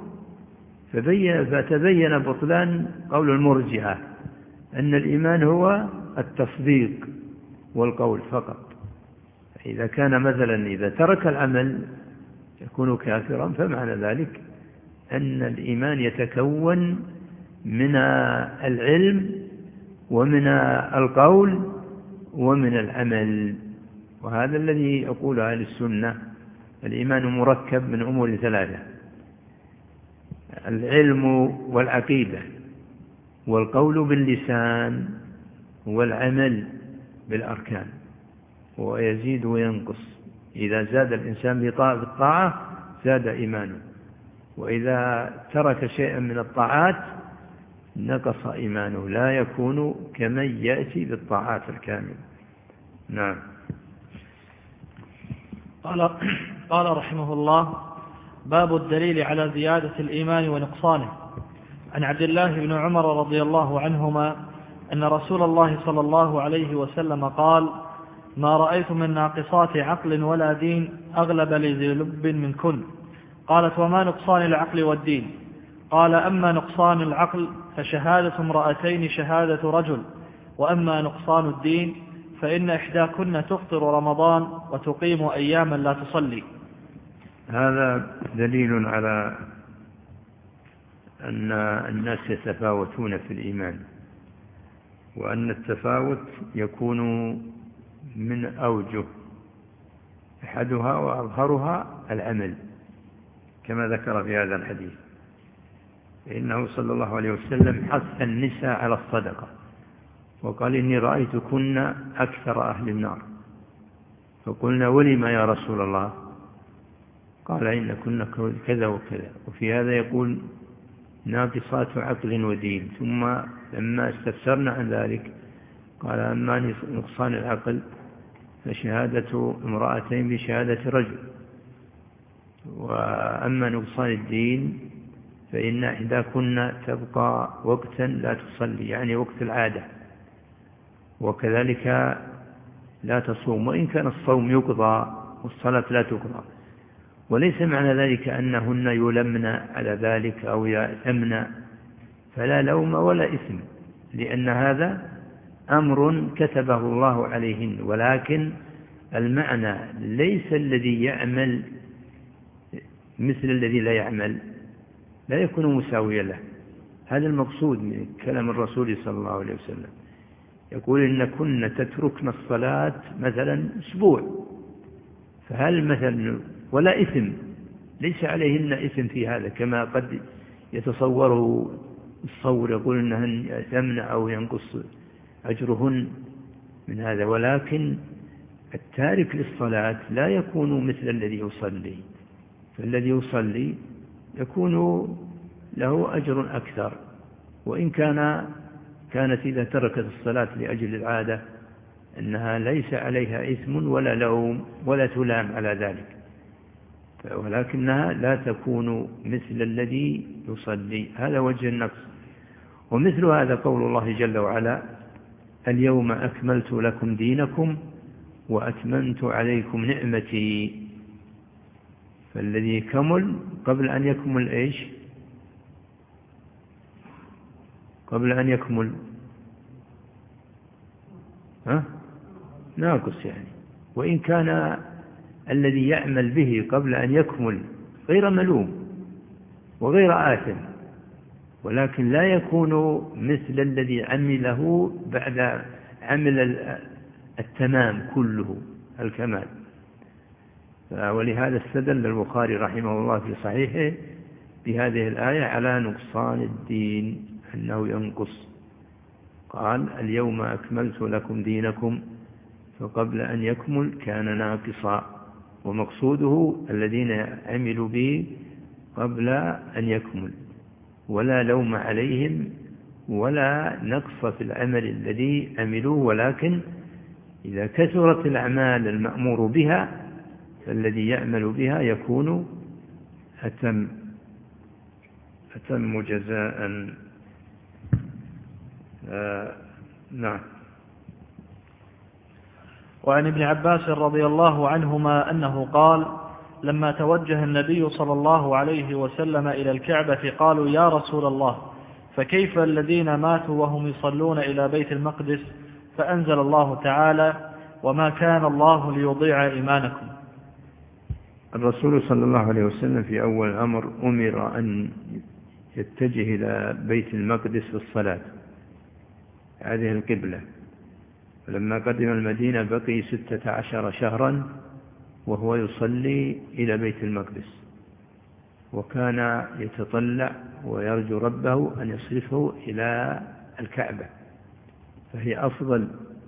فتبين بطلان قول المرجئة أن الإيمان هو التصديق والقول فقط. إذا كان مثلا إذا ترك العمل يكون كافرا، فمعنى ذلك أن الإيمان يتكون من العلم ومن القول ومن العمل. وهذا الذي يقول أهل السنة: الإيمان مركب من أمور ثلاثة: العلم والعقيدة، والقول باللسان، والعمل بالأركان. ويزيد وينقص، إذا زاد الإنسان بالطاعة زاد إيمانه، وإذا ترك شيئا من الطاعات نقص إيمانه، لا يكون كمن يأتي بالطاعات الكاملة. نعم. قال رحمه الله: باب الدليل على زيادة الإيمان ونقصانه. عن عبد الله بن عمر رضي الله عنهما أن رسول الله صلى الله عليه وسلم قال: ما رأيت من ناقصات عقل ولا دين أغلب لذي لب منكن. قالت: وما نقصان العقل والدين؟ قال: أما نقصان العقل فشهادة امرأتين شهادة رجل، وأما نقصان الدين فإن إحداكن تفطر رمضان وتقيم أياما لا تصلي. هذا دليل على أن الناس يتفاوتون في الإيمان، وأن التفاوت يكون من أوجه، أحدها وأظهرها العمل، كما ذكر في هذا الحديث. إنه صلى الله عليه وسلم حث النساء على الصدقة، وقال: إني رأيتكن أكثر أهل النار. فقلنا: ولما يا رسول الله؟ قال: إنكن كذا وكذا. وفي هذا يقول: ناقصات عقل ودين. ثم لما استفسرنا عن ذلك قال: أما نقصان العقل فشهادة امرأتين بشهادة رجل، وأما نقصان الدين فإن إحداكن تبقى وقتا لا تصلي، يعني وقت العادة، وكذلك لا تصوم، وإن كان الصوم يقضى والصلاة لا تقضى. وليس معنى ذلك أنهن يلمن على ذلك أو يأثمن، فلا لوم ولا إثم، لأن هذا أمر كتبه الله عليهن. ولكن المعنى ليس الذي يعمل مثل الذي لا يعمل، لا يكون مساويا له. هذا المقصود من كلام الرسول صلى الله عليه وسلم. يقول: إن كنا تتركن الصلاة مثلا أسبوع، فهل مثلا ولا إثم، ليس عليهن إثم في هذا، كما قد يتصوره الصور، يقول إنهن يأثمن أو ينقص أجرهن من هذا. ولكن التارك للصلاة لا يكون مثل الذي يصلي، فالذي يصلي يكون له أجر أكثر، وإن كانت إذا تركت الصلاة لأجل العادة أنها ليس عليها إثم ولا لوم ولا تلام على ذلك، ولكنها لا تكون مثل الذي يصلي. هذا وجه النقص. ومثل هذا قول الله جل وعلا: اليوم أكملت لكم دينكم وأتممت عليكم نعمتي. فالذي كمل قبل أن يكمل إيش؟ قبل أن يكمل ناقص يعني. وإن كان الذي يعمل به قبل أن يكمل غير ملوم وغير آثم، ولكن لا يكون مثل الذي عمله بعد عمل التمام كله الكمال. ولهذا استدل البخاري رحمه الله في صحيحه بهذه الآية على نقصان الدين، أنه ينقص. قال: اليوم أكملت لكم دينكم، فقبل أن يكمل كان ناقصا، ومقصوده الذين عملوا به قبل أن يكمل، ولا لوم عليهم ولا نقص في العمل الذي عملوه، ولكن إذا كثرت الأعمال المأمور بها فالذي يعمل بها يكون أتم جزاء. نعم. وعن ابن عباس رضي الله عنهما أنه قال: لما توجه النبي صلى الله عليه وسلم إلى الكعبة قالوا: يا رسول الله، فكيف الذين ماتوا وهم يصلون إلى بيت المقدس؟ فأنزل الله تعالى: وما كان الله ليضيع إيمانكم. الرسول صلى الله عليه وسلم في أول الأمر أمر أن يتجه إلى بيت المقدس في الصلاة، هذه القبلة. فلما قدم المدينة بقي 16 شهرا وهو يصلي إلى بيت المقدس، وكان يتطلع ويرجو ربه أن يصرفه إلى الكعبة، فهي أفضل.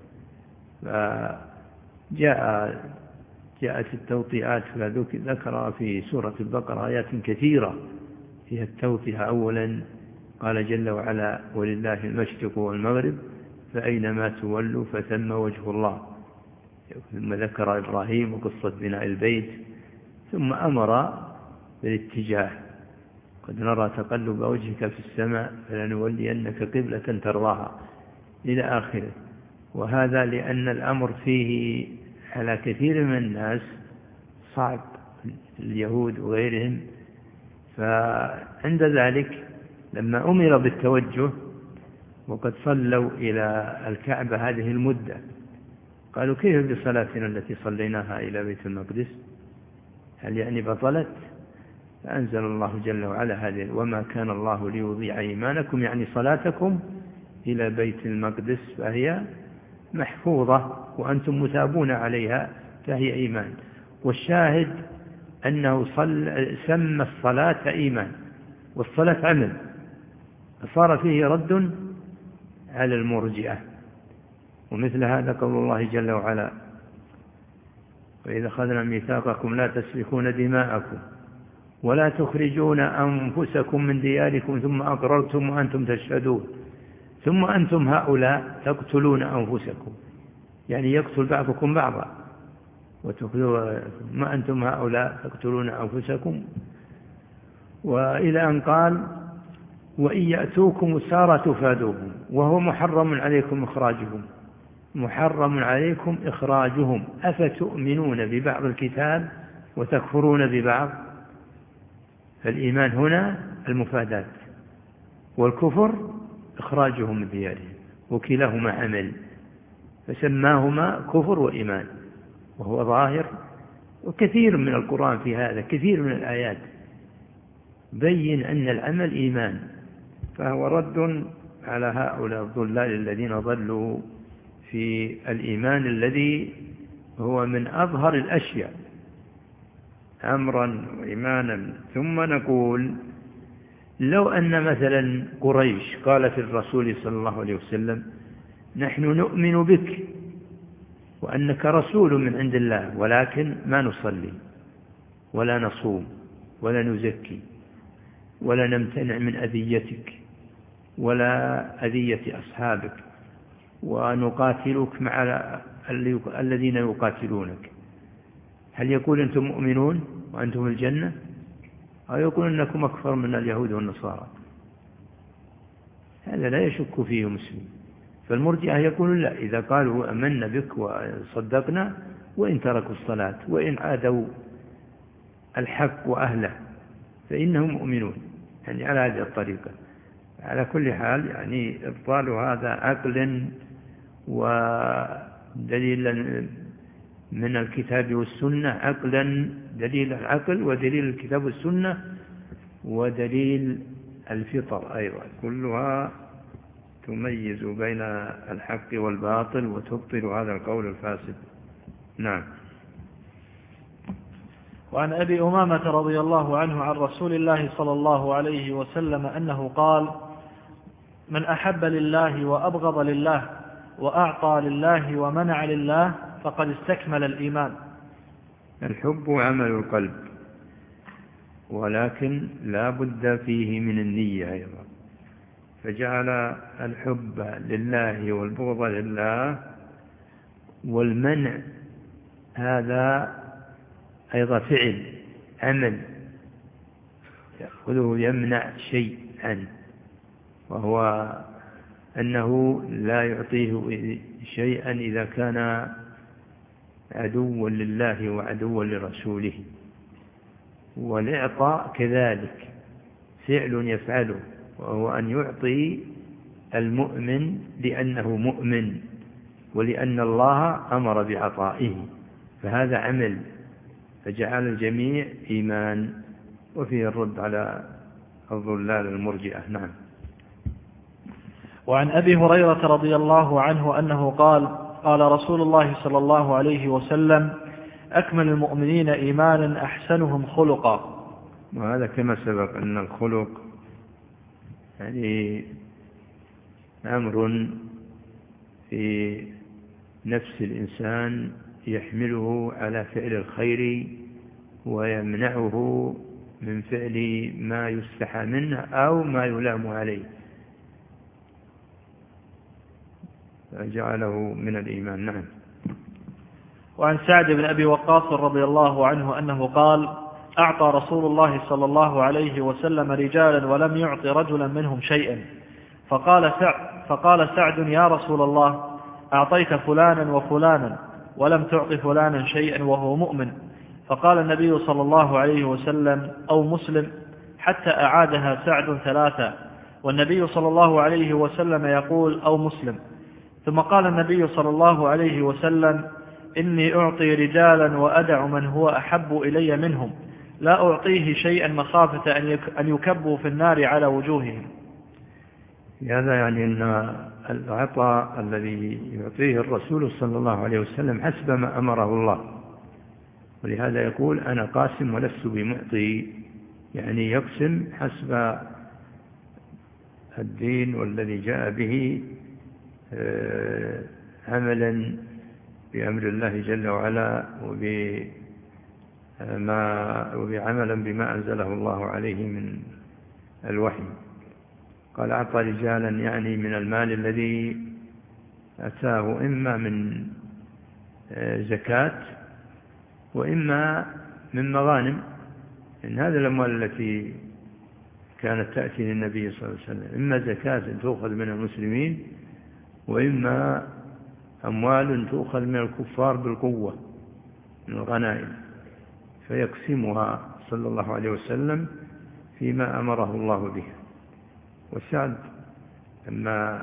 جاءت التوطئات، ذكر في سورة البقرة آيات كثيرة فيها التوطئة. أولا قال جل وعلا: ولله المشرق والمغرب فأينما تولوا فثم وجه الله. ثم ذكر إبراهيم وقصة بناء البيت، ثم أمر بالاتجاه: قد نرى تقلب وجهك في السماء فلنولينك قبلة ترضاها، إلى آخره. وهذا لأن الأمر فيه على كثير من الناس صعب، اليهود وغيرهم. فعند ذلك لما أمر بالتوجه وقد صلوا إلى الكعبة هذه المدة، قالوا: كيف بصلاتنا التي صليناها إلى بيت المقدس؟ هل يعني بطلت؟ فأنزل الله جل وعلا هذه: وما كان الله ليضيع إيمانكم، يعني صلاتكم إلى بيت المقدس فهي محفوظة وأنتم مثابون عليها، فهي إيمان. والشاهد أنه سمى الصلاة إيمان، والصلاة عمل، فصار فيه رد على المرجئة. ومثل هذا قول الله جل وعلا: وإذا أخذنا ميثاقكم لا تسفكون دماءكم ولا تخرجون أنفسكم من دياركم ثم أقررتم وأنتم تشهدون ثم أنتم هؤلاء تقتلون أنفسكم، يعني يقتل بعضكم بعضا، ما أنتم هؤلاء تقتلون أنفسكم. وإلى أن قال: وإن يأتوكم سارى تفادوهم وهو محرم عليكم إخراجهم أفتؤمنون ببعض الكتاب وتكفرون ببعض. فالإيمان هنا المفادات، والكفر إخراجهم من ديارهم، وكلاهما عمل، فسماهما كفر وإيمان، وهو ظاهر. وكثير من القرآن في هذا، كثير من الآيات بين أن العمل إيمان، فهو رد على هؤلاء الضلال الذين ضلوا في الإيمان الذي هو من أظهر الأشياء أمرا وإيمانا. ثم نقول: لو أن مثلا قريش قالت الرسول صلى الله عليه وسلم: نحن نؤمن بك وأنك رسول من عند الله، ولكن ما نصلي ولا نصوم ولا نزكي ولا نمتنع من أذيتك ولا أذية أصحابك، ونقاتلك مع الذين يقاتلونك، هل يقول أنتم مؤمنون وأنتم الجنة؟ أو يقول أنكم أكثر من اليهود والنصارى؟ هذا لا يشك فيه مسلم. فالمرجئة يقول: لا، إذا قالوا أمنا بك وصدقنا، وإن تركوا الصلاة وإن عادوا الحق وأهله فإنهم مؤمنون، يعني على هذه الطريقة. على كل حال يعني إبطال هذا عقل ودليل من الكتاب والسنة، عقلا دليل العقل ودليل الكتاب والسنة ودليل الفطر أيضا كلها تميز بين الحق والباطل وتبطل هذا القول الفاسد. نعم. وعن أبي أمامة رضي الله عنه عن رسول الله صلى الله عليه وسلم أنه قال: من أحب لله وأبغض لله وأعطى لله ومنع لله فقد استكمل الإيمان. الحب عمل القلب، ولكن لا بد فيه من النية أيضا، فجعل الحب لله والبغض لله والمنع هذا أيضا فعل عمل يأخذه يمنع شيء عنه، وهو أنه لا يعطيه شيئا إذا كان عدوا لله وعدوا لرسوله. والإعطاء كذلك فعل يفعله، وهو أن يعطي المؤمن لأنه مؤمن ولأن الله أمر بعطائه، فهذا عمل، فجعل الجميع إيمان، وفيه الرد على الضلال المرجئة. نعم. وعن أبي هريرة رضي الله عنه أنه قال: قال رسول الله صلى الله عليه وسلم: أكمل المؤمنين إيمانا أحسنهم خلقا. وهذا كما سبق أن الخلق يعني أمر في نفس الإنسان يحمله على فعل الخير ويمنعه من فعل ما يستحى منه أو ما يلام عليه، فجعله من الإيمان. نعم. وعن سعد بن أبي وقاص رضي الله عنه أنه قال: أعطى رسول الله صلى الله عليه وسلم رجالا ولم يعط رجلا منهم شيئا، فقال سعد: يا رسول الله، أعطيت فلانا وفلانا ولم تعط فلانا شيئا وهو مؤمن. فقال النبي صلى الله عليه وسلم: أو مسلم، حتى أعادها سعد ثلاثا، والنبي صلى الله عليه وسلم يقول: أو مسلم. ثم قال النبي صلى الله عليه وسلم: إني أعطي رجالا وأدع من هو أحب إلي منهم، لا أعطيه شيئا مخافة أن يكبوا في النار على وجوههم. هذا يعني أن العطاء الذي يعطيه الرسول صلى الله عليه وسلم حسب ما أمره الله، ولهذا يقول: أنا قاسم ولست بمعطي، يعني يقسم حسب الدين والذي جاء به عملا بأمر الله جل وعلا وبعملا بما أنزله الله عليه من الوحي. قال: أعطى رجالا يعني من المال الذي أتاه إما من زكاة وإما من مغانم، إن هذه الأموال التي كانت تأتي للنبي صلى الله عليه وسلم إما زكاة تؤخذ من المسلمين، وإما أموال تؤخذ من الكفار بالقوة من الغنائم، فيقسمها صلى الله عليه وسلم فيما أمره الله به. وسعد لما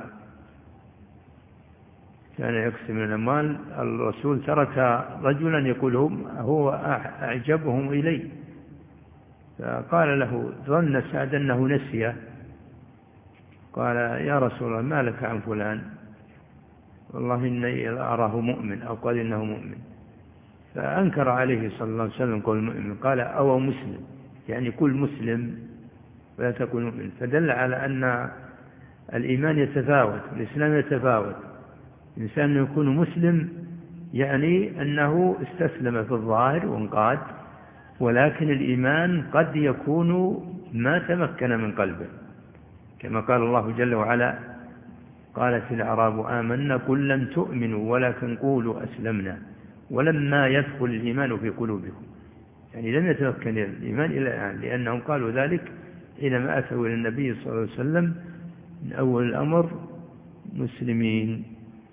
كان يقسم الأموال الرسول ترك رجلا يقول هو أعجبهم إلي، فقال له ظن سعد أنه نسيه، قال: يا رسول الله، ما لك عن فلان؟ والله إني أراه مؤمن، أو قال إنه مؤمن. فأنكر عليه صلى الله عليه وسلم قول مؤمن، قال: أو مسلم، يعني كل مسلم ولا تكون مؤمن. فدل على أن الإيمان يتفاوت، الإسلام يتفاوت. الإنسان يكون مسلم يعني أنه استسلم في الظاهر وانقاد، ولكن الإيمان قد يكون ما تمكن من قلبه، كما قال الله جل وعلا: قالت الأعراب آمنا قل لم تؤمنوا ولكن قولوا أسلمنا ولما يدخل الإيمان في قلوبكم، يعني لم يتمكن الإيمان إلى الآن، لأنهم قالوا ذلك حينما أتوا إلى النبي صلى الله عليه وسلم من أول الأمر مسلمين.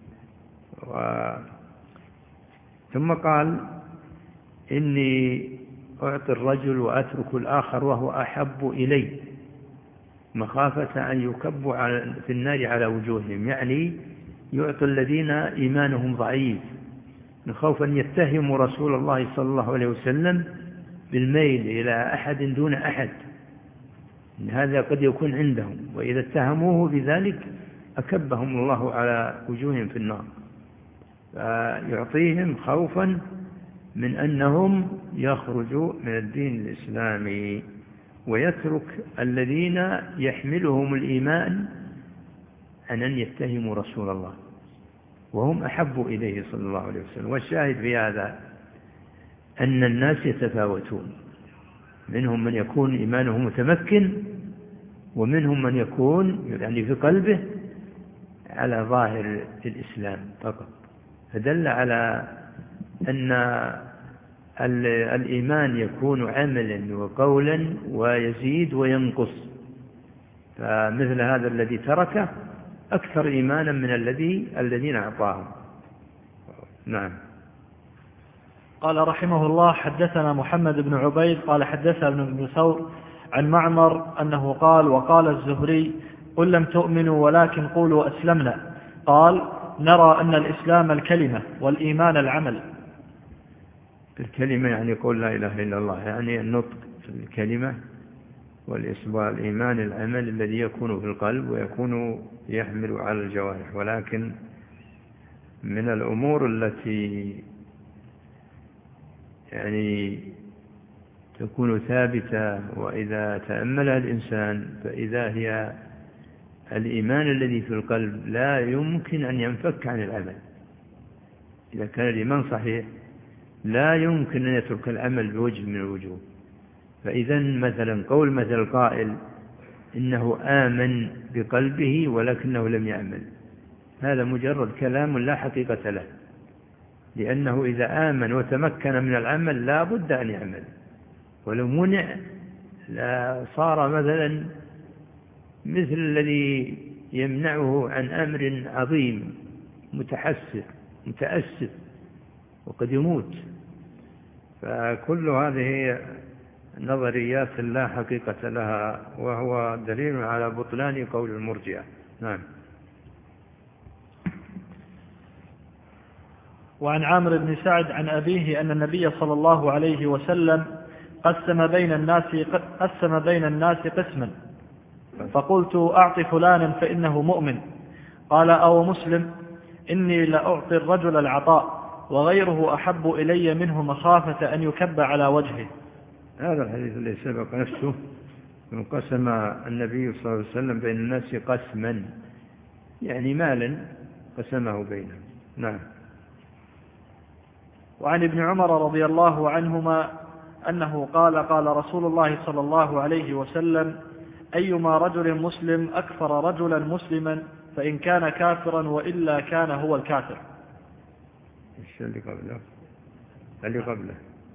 ثم قال: إني أعطي الرجل وأترك الآخر وهو أحب إلي، مخافة أن يكبوا في النار على وجوههم، يعني يعطي الذين إيمانهم ضعيف من خوف أن يتهموا رسول الله صلى الله عليه وسلم بالميل إلى أحد دون أحد، إن هذا قد يكون عندهم، وإذا اتهموه بذلك أكبهم الله على وجوههم في النار، فيعطيهم خوفا من أنهم يخرجوا من الدين الإسلامي، ويترك الذين يحملهم الإيمان أن يتهموا رسول الله وهم أحب إليه صلى الله عليه وسلم. والشاهد في هذا أن الناس يتفاوتون، منهم من يكون إيمانه متمكن، ومنهم من يكون يعني في قلبه على ظاهر الإسلام فقط، فدل على أن الإيمان يكون عملا وقولا ويزيد وينقص، فمثل هذا الذي تركه أكثر إيمانا من الذين أعطاهم. نعم. قال رحمه الله: حدثنا محمد بن عبيد قال حدثنا ابن ثور عن معمر أنه قال: وقال الزهري: قل لم تؤمنوا ولكن قولوا أسلمنا. قال: نرى أن الإسلام الكلمة والإيمان العمل. الكلمة يعني قول لا إله إلا الله، يعني النطق في الكلمة، والإيمان العمل الذي يكون في القلب ويكون يحمل على الجوارح. ولكن من الأمور التي يعني تكون ثابتة وإذا تأملها الإنسان فإذا هي الإيمان الذي في القلب لا يمكن أن ينفك عن العمل. إذا كان الإيمان صحيح لا يمكن أن يترك العمل بوجه من الوجوه. فإذا مثلا قول مثل القائل إنه آمن بقلبه ولكنه لم يعمل، هذا مجرد كلام لا حقيقة له، لأنه إذا آمن وتمكن من العمل لا بد أن يعمل، ولو منع لا صار مثلا مثل الذي يمنعه عن أمر عظيم متأسف وقد يموت. فكل هذه نظريات لا حقيقة لها، وهو دليل على بطلان قول المرجئة. نعم. وعن عامر بن سعد عن أبيه أن النبي صلى الله عليه وسلم قسم بين الناس قسما، فقلت: أعط فلانا فإنه مؤمن. قال: أو مسلم؟ إني لأعطي الرجل العطاء وغيره أحب إلي منه مخافة أن يكب على وجهه. هذا الحديث الذي سبق نفسه، انقسم النبي صلى الله عليه وسلم بين الناس قسما، يعني مالا قسمه بينهم. نعم. وعن ابن عمر رضي الله عنهما أنه قال: قال رسول الله صلى الله عليه وسلم: أيما رجل مسلم أكفر رجلا مسلما فإن كان كافرا وإلا كان هو الكافر. ايش اللي قبله؟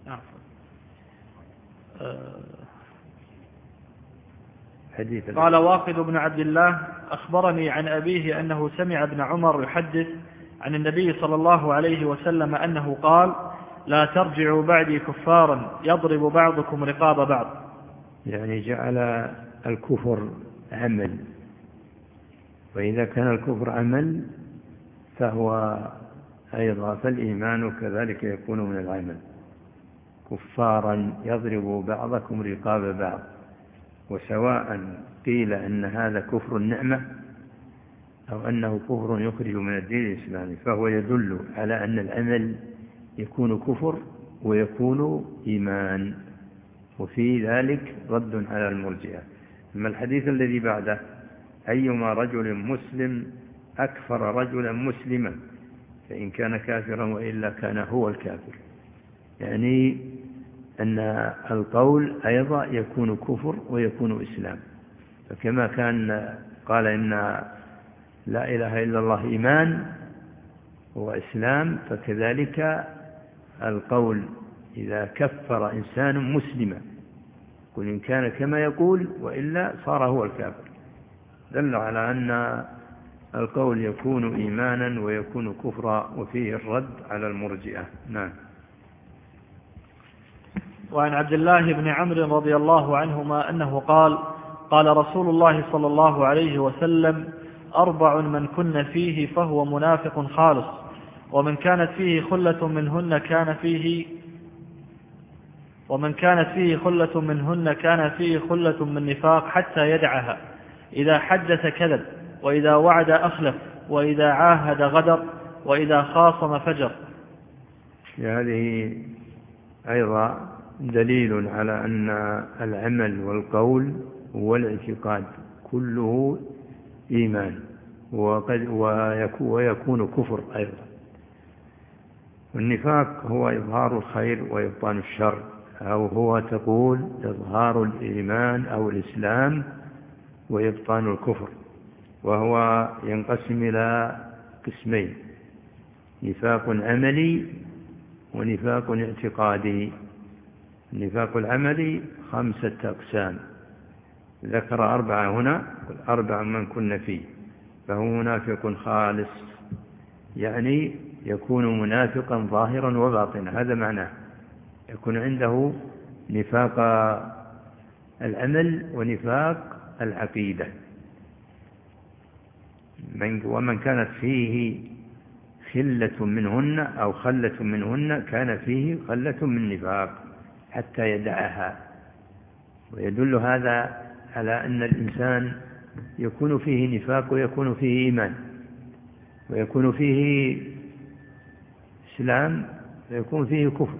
قال واقد بن عبد الله: أخبرني عن أبيه أنه سمع ابن عمر يحدث عن النبي صلى الله عليه وسلم أنه قال: لا ترجعوا بعدي كفارا يضرب بعضكم رقاب بعض. يعني جعل الكفر عمل، وإذا كان الكفر عمل فهو أيضا فالإيمان كذلك يكون من العمل. كفارا يضرب بعضكم رقاب بعض، وسواء قيل أن هذا كفر النعمة أو أنه كفر يخرج من الدين الإسلامي، فهو يدل على أن العمل يكون كفر ويكون إيمان، وفي ذلك رد على المرجئة. أما الحديث الذي بعده: أيما رجل مسلم أكفر رجلا مسلما فإن كان كافرا وإلا كان هو الكافر، يعني أن القول أيضا يكون كفر ويكون إسلام. فكما كان قال إن لا إله إلا الله إيمان وإسلام، فكذلك القول إذا كفر إنسان مسلما قل إن كان كما يقول وإلا صار هو الكافر، دل على أن القول يكون إيمانا ويكون كفرا، وفيه الرد على المرجئة. نعم. وعن عبد الله بن عمرو رضي الله عنهما أنه قال: قال رسول الله صلى الله عليه وسلم: 4 من كن فيه فهو منافق خالص، ومن كانت فيه خلة منهن كان فيه ومن كانت فيه خلة منهن كان فيه خلة من نفاق حتى يدعها. إذا حدث كذب، وإذا وعد أخلف، وإذا عاهد غدر، وإذا خاصم فجر. هذه أيضا دليل على أن العمل والقول والاعتقاد كله إيمان، ويكون كفر أيضا. والنفاق هو إظهار الخير وإبطان الشر، أو هو تقول إظهار الإيمان أو الإسلام وإبطان الكفر، وهو ينقسم إلى قسمين: نفاق عملي ونفاق اعتقادي. النفاق العملي 5 أقسام، ذكر 4 هنا، 4 من كن فيه، فهو منافق خالص، يعني يكون منافقا ظاهرا وباطنا، هذا معناه. يكون عنده نفاق العمل ونفاق العقيدة. ومن كانت فيه خلة منهن أو خلة منهن كان فيه خلة من نفاق حتى يدعها. ويدل هذا على أن الإنسان يكون فيه نفاق ويكون فيه إيمان، ويكون فيه إسلام ويكون فيه كفر.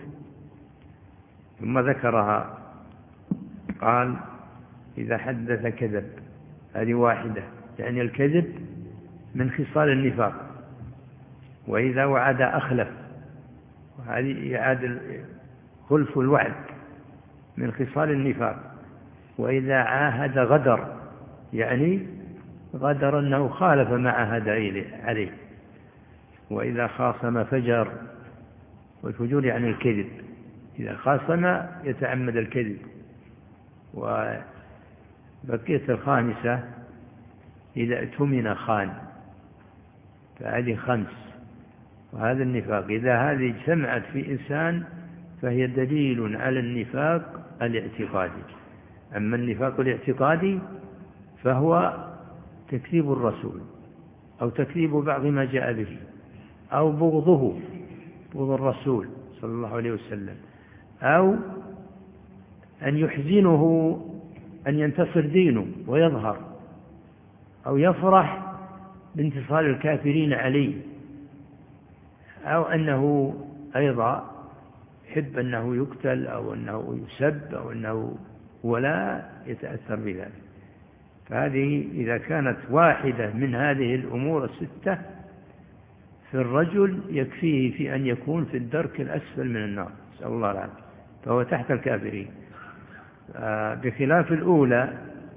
ثم ذكرها قال: إذا حدث كذب، هذه واحدة، يعني الكذب من خصال النفاق. وإذا وعد أخلف، وهذه يعاد خلف الوعد من خصال النفاق. وإذا عاهد غدر، يعني غدر أنه خالف ما عهد عليه. وإذا خاصم فجر، والفجور يعني الكذب، إذا خاصم يتعمد الكذب. وبقية الخامسة: إذا اؤتمن خان، فهذه 5. وهذا النفاق إذا هذه اجتمعت في إنسان فهي دليل على النفاق الاعتقادي. أما النفاق الاعتقادي فهو تكذيب الرسول، أو تكذيب بعض ما جاء به، أو بغض الرسول صلى الله عليه وسلم، أو أن يحزنه أن ينتصر دينه ويظهر، أو يفرح بانتصار الكافرين عليه، أو أنه أيضا يحب أنه يقتل، أو أنه يسب، أو أنه ولا يتأثر بذلك. فهذه إذا كانت واحدة من هذه الأمور 6 في الرجل يكفيه في أن يكون في الدرك الأسفل من النار، نسأل الله العافية، فهو تحت الكافرين. بخلاف الأولى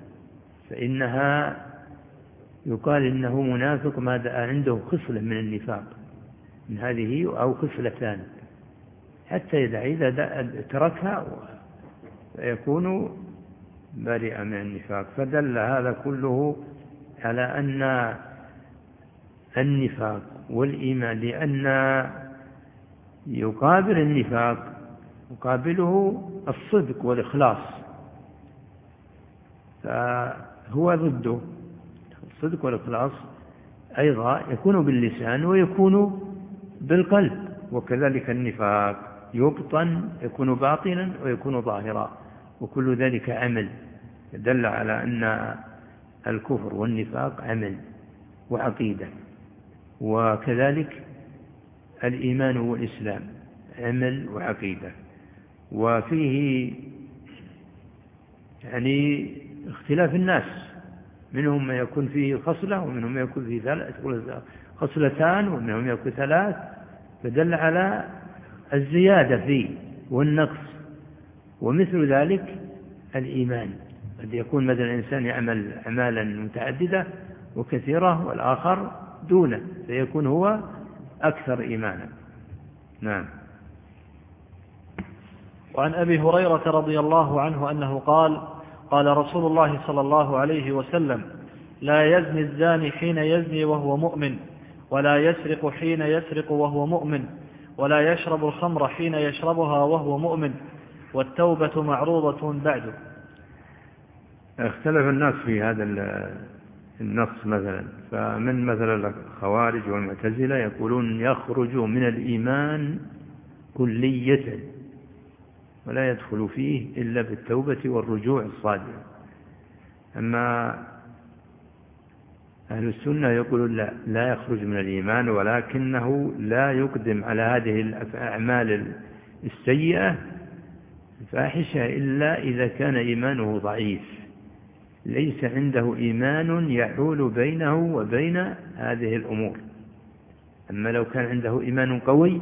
فإنها يقال إنه منافق ما عنده خصلة من النفاق من هذه أو خصلتان حتى إذا تركها فيكون بريئا من النفاق. فدل هذا كله على أن النفاق والإيمان، لأن يقابل النفاق يقابله الصدق والإخلاص، فهو ضده. الصدق والإخلاص أيضا يكون باللسان ويكون بالقلب، وكذلك النفاق يبطن، يكون باطنا ويكون ظاهرا، وكل ذلك عمل. دل على أن الكفر والنفاق عمل وعقيدة، وكذلك الإيمان والإسلام عمل وعقيدة. وفيه يعني اختلاف الناس، منهم ما يكون فيه خصلة، ومنهم ما يكون فيه خصلتان، ومنهم يكون 3، فدل على الزيادة فيه والنقص. ومثل ذلك الإيمان، قد يكون مثلا الإنسان يعمل أعمالا متعددة وكثيرة والآخر دونه، فيكون هو أكثر إيمانا. نعم. وعن أبي هريرة رضي الله عنه أنه قال: قال رسول الله صلى الله عليه وسلم: لا يزني الزاني حين يزني وهو مؤمن، ولا يسرق حين يسرق وهو مؤمن، ولا يشرب الخمر حين يشربها وهو مؤمن، والتوبة معروضة بعده. اختلف الناس في هذا النص مثلا، فمن مثلا الخوارج والمعتزلة يقولون يخرج من الإيمان كلية، ولا يدخل فيه إلا بالتوبة والرجوع الصادق. أما أهل السنة يقولون لا يخرج من الإيمان، ولكنه لا يقدم على هذه الأعمال السيئة الفاحشة إلا إذا كان إيمانه ضعيف، ليس عنده إيمان يحول بينه وبين هذه الأمور. أما لو كان عنده إيمان قوي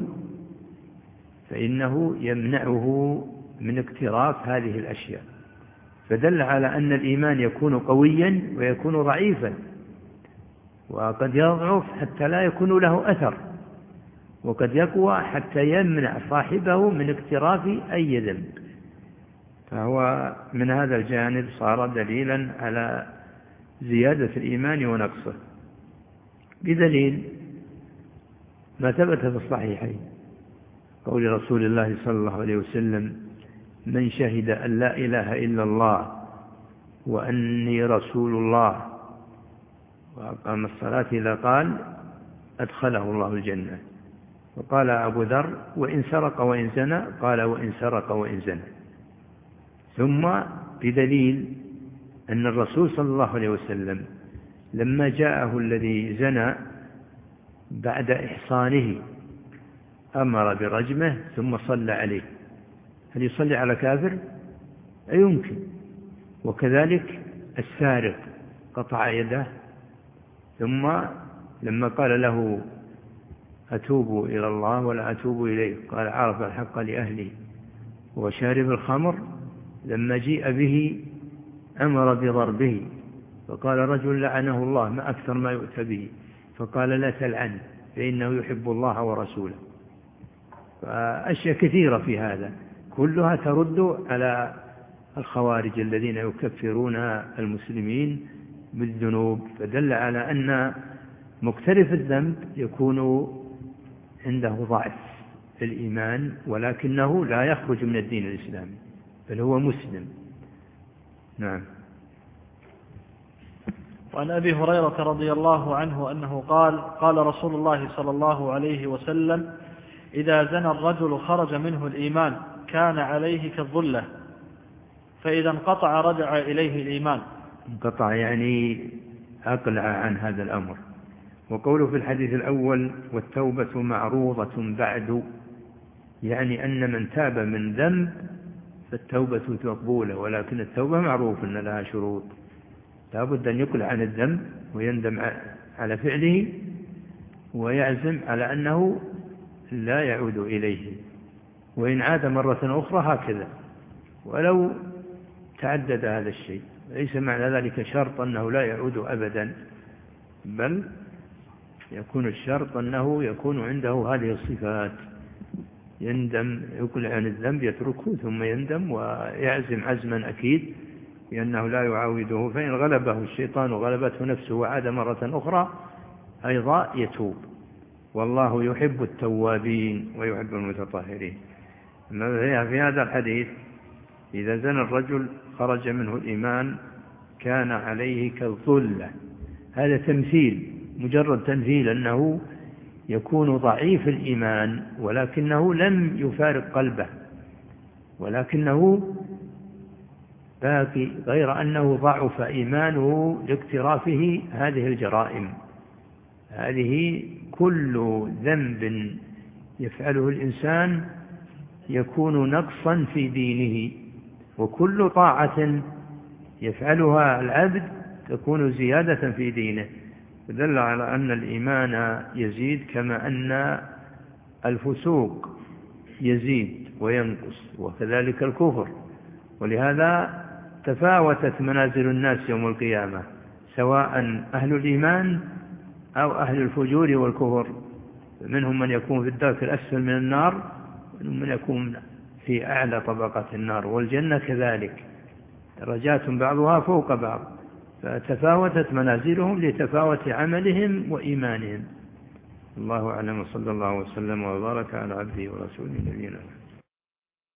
فإنه يمنعه من اقتراف هذه الأشياء. فدل على أن الإيمان يكون قويا ويكون ضعيفا، وقد يضعف حتى لا يكون له أثر، وقد يقوى حتى يمنع صاحبه من اقتراف أي ذنب. فهو من هذا الجانب صار دليلا على زيادة الإيمان ونقصه، بدليل ما ثبت في الصحيحين قول رسول الله صلى الله عليه وسلم: من شهد أن لا إله إلا الله وأني رسول الله وأقام الصلاة إلى قال أدخله الله الجنة. وقال أبو ذر: وإن سرق وإن زنى؟ قال: وإن سرق وإن زنى. ثم بدليل أن الرسول صلى الله عليه وسلم لما جاءه الذي زنى بعد إحصانه أمر برجمه ثم صلى عليه. هل يصلي على كافر؟ لا يمكن. وكذلك السارق قطع يده، ثم لما قال له أتوب إلى الله ولا أتوب إليه قال: عرف الحق لأهله. وشارب الخمر لما جيء به أمر بضربه، فقال رجل لعنه الله ما أكثر ما يؤتى به، فقال: لا تلعن فإنه يحب الله ورسوله. فأشياء كثيرة في هذا كلها ترد على الخوارج الذين يكفرون المسلمين بالذنوب. فدل على أن مقترف الذنب يكون عنده ضعف في الإيمان، ولكنه لا يخرج من الدين الإسلامي، بل هو مسلم. نعم. وعن أبي هريرة رضي الله عنه أنه قال: قال رسول الله صلى الله عليه وسلم: إذا زنى الرجل خرج منه الإيمان كان عليه كالظلة، فإذا انقطع رجع إليه الإيمان. انقطع يعني أقلع عن هذا الأمر. وقوله في الحديث الأول: والتوبة معروضة بعد، يعني أن من تاب من ذنب فالتوبة مقبولة، ولكن التوبة معروف أن لها شروط، لا بد أن يقلع عن الذنب ويندم على فعله ويعزم على أنه لا يعود إليه، وإن عاد مرة أخرى هكذا ولو تعدد هذا الشيء. ليس معنى ذلك شرط أنه لا يعود أبدا، بل يكون الشرط أنه يكون عنده هذه الصفات: يندم، يقلع عن الذنب، يتركه ثم يندم ويعزم عزما أكيد لأنه لا يعاوده. فإن غلبه الشيطان وغلبته نفسه وعاد مرة أخرى أيضا يتوب، والله يحب التوابين ويحب المتطهرين. في هذا الحديث: إذا زنى الرجل خرج منه الإيمان كان عليه كالظلة، هذا تمثيل، مجرد تمثيل أنه يكون ضعيف الإيمان ولكنه لم يفارق قلبه، ولكنه باقي، غير أنه ضعف إيمانه لاقترافه هذه الجرائم. هذه كل ذنب يفعله الإنسان يكون نقصا في دينه، وكل طاعة يفعلها العبد تكون زيادة في دينه. فدل على أن الإيمان يزيد كما أن الفسوق يزيد وينقص، وكذلك الكفر. ولهذا تفاوتت منازل الناس يوم القيامة، سواء أهل الإيمان أو أهل الفجور والكفر. منهم من يكون في الدرك الأسفل من النار، ومنهم من يكون في أعلى طبقات النار، والجنة كذلك درجات بعضها فوق بعض، فتفاوتت منازلهم لتفاوت عملهم وإيمانهم. الله أعلم، صلى الله وسلم وبارك على عبده ورسوله نبينا.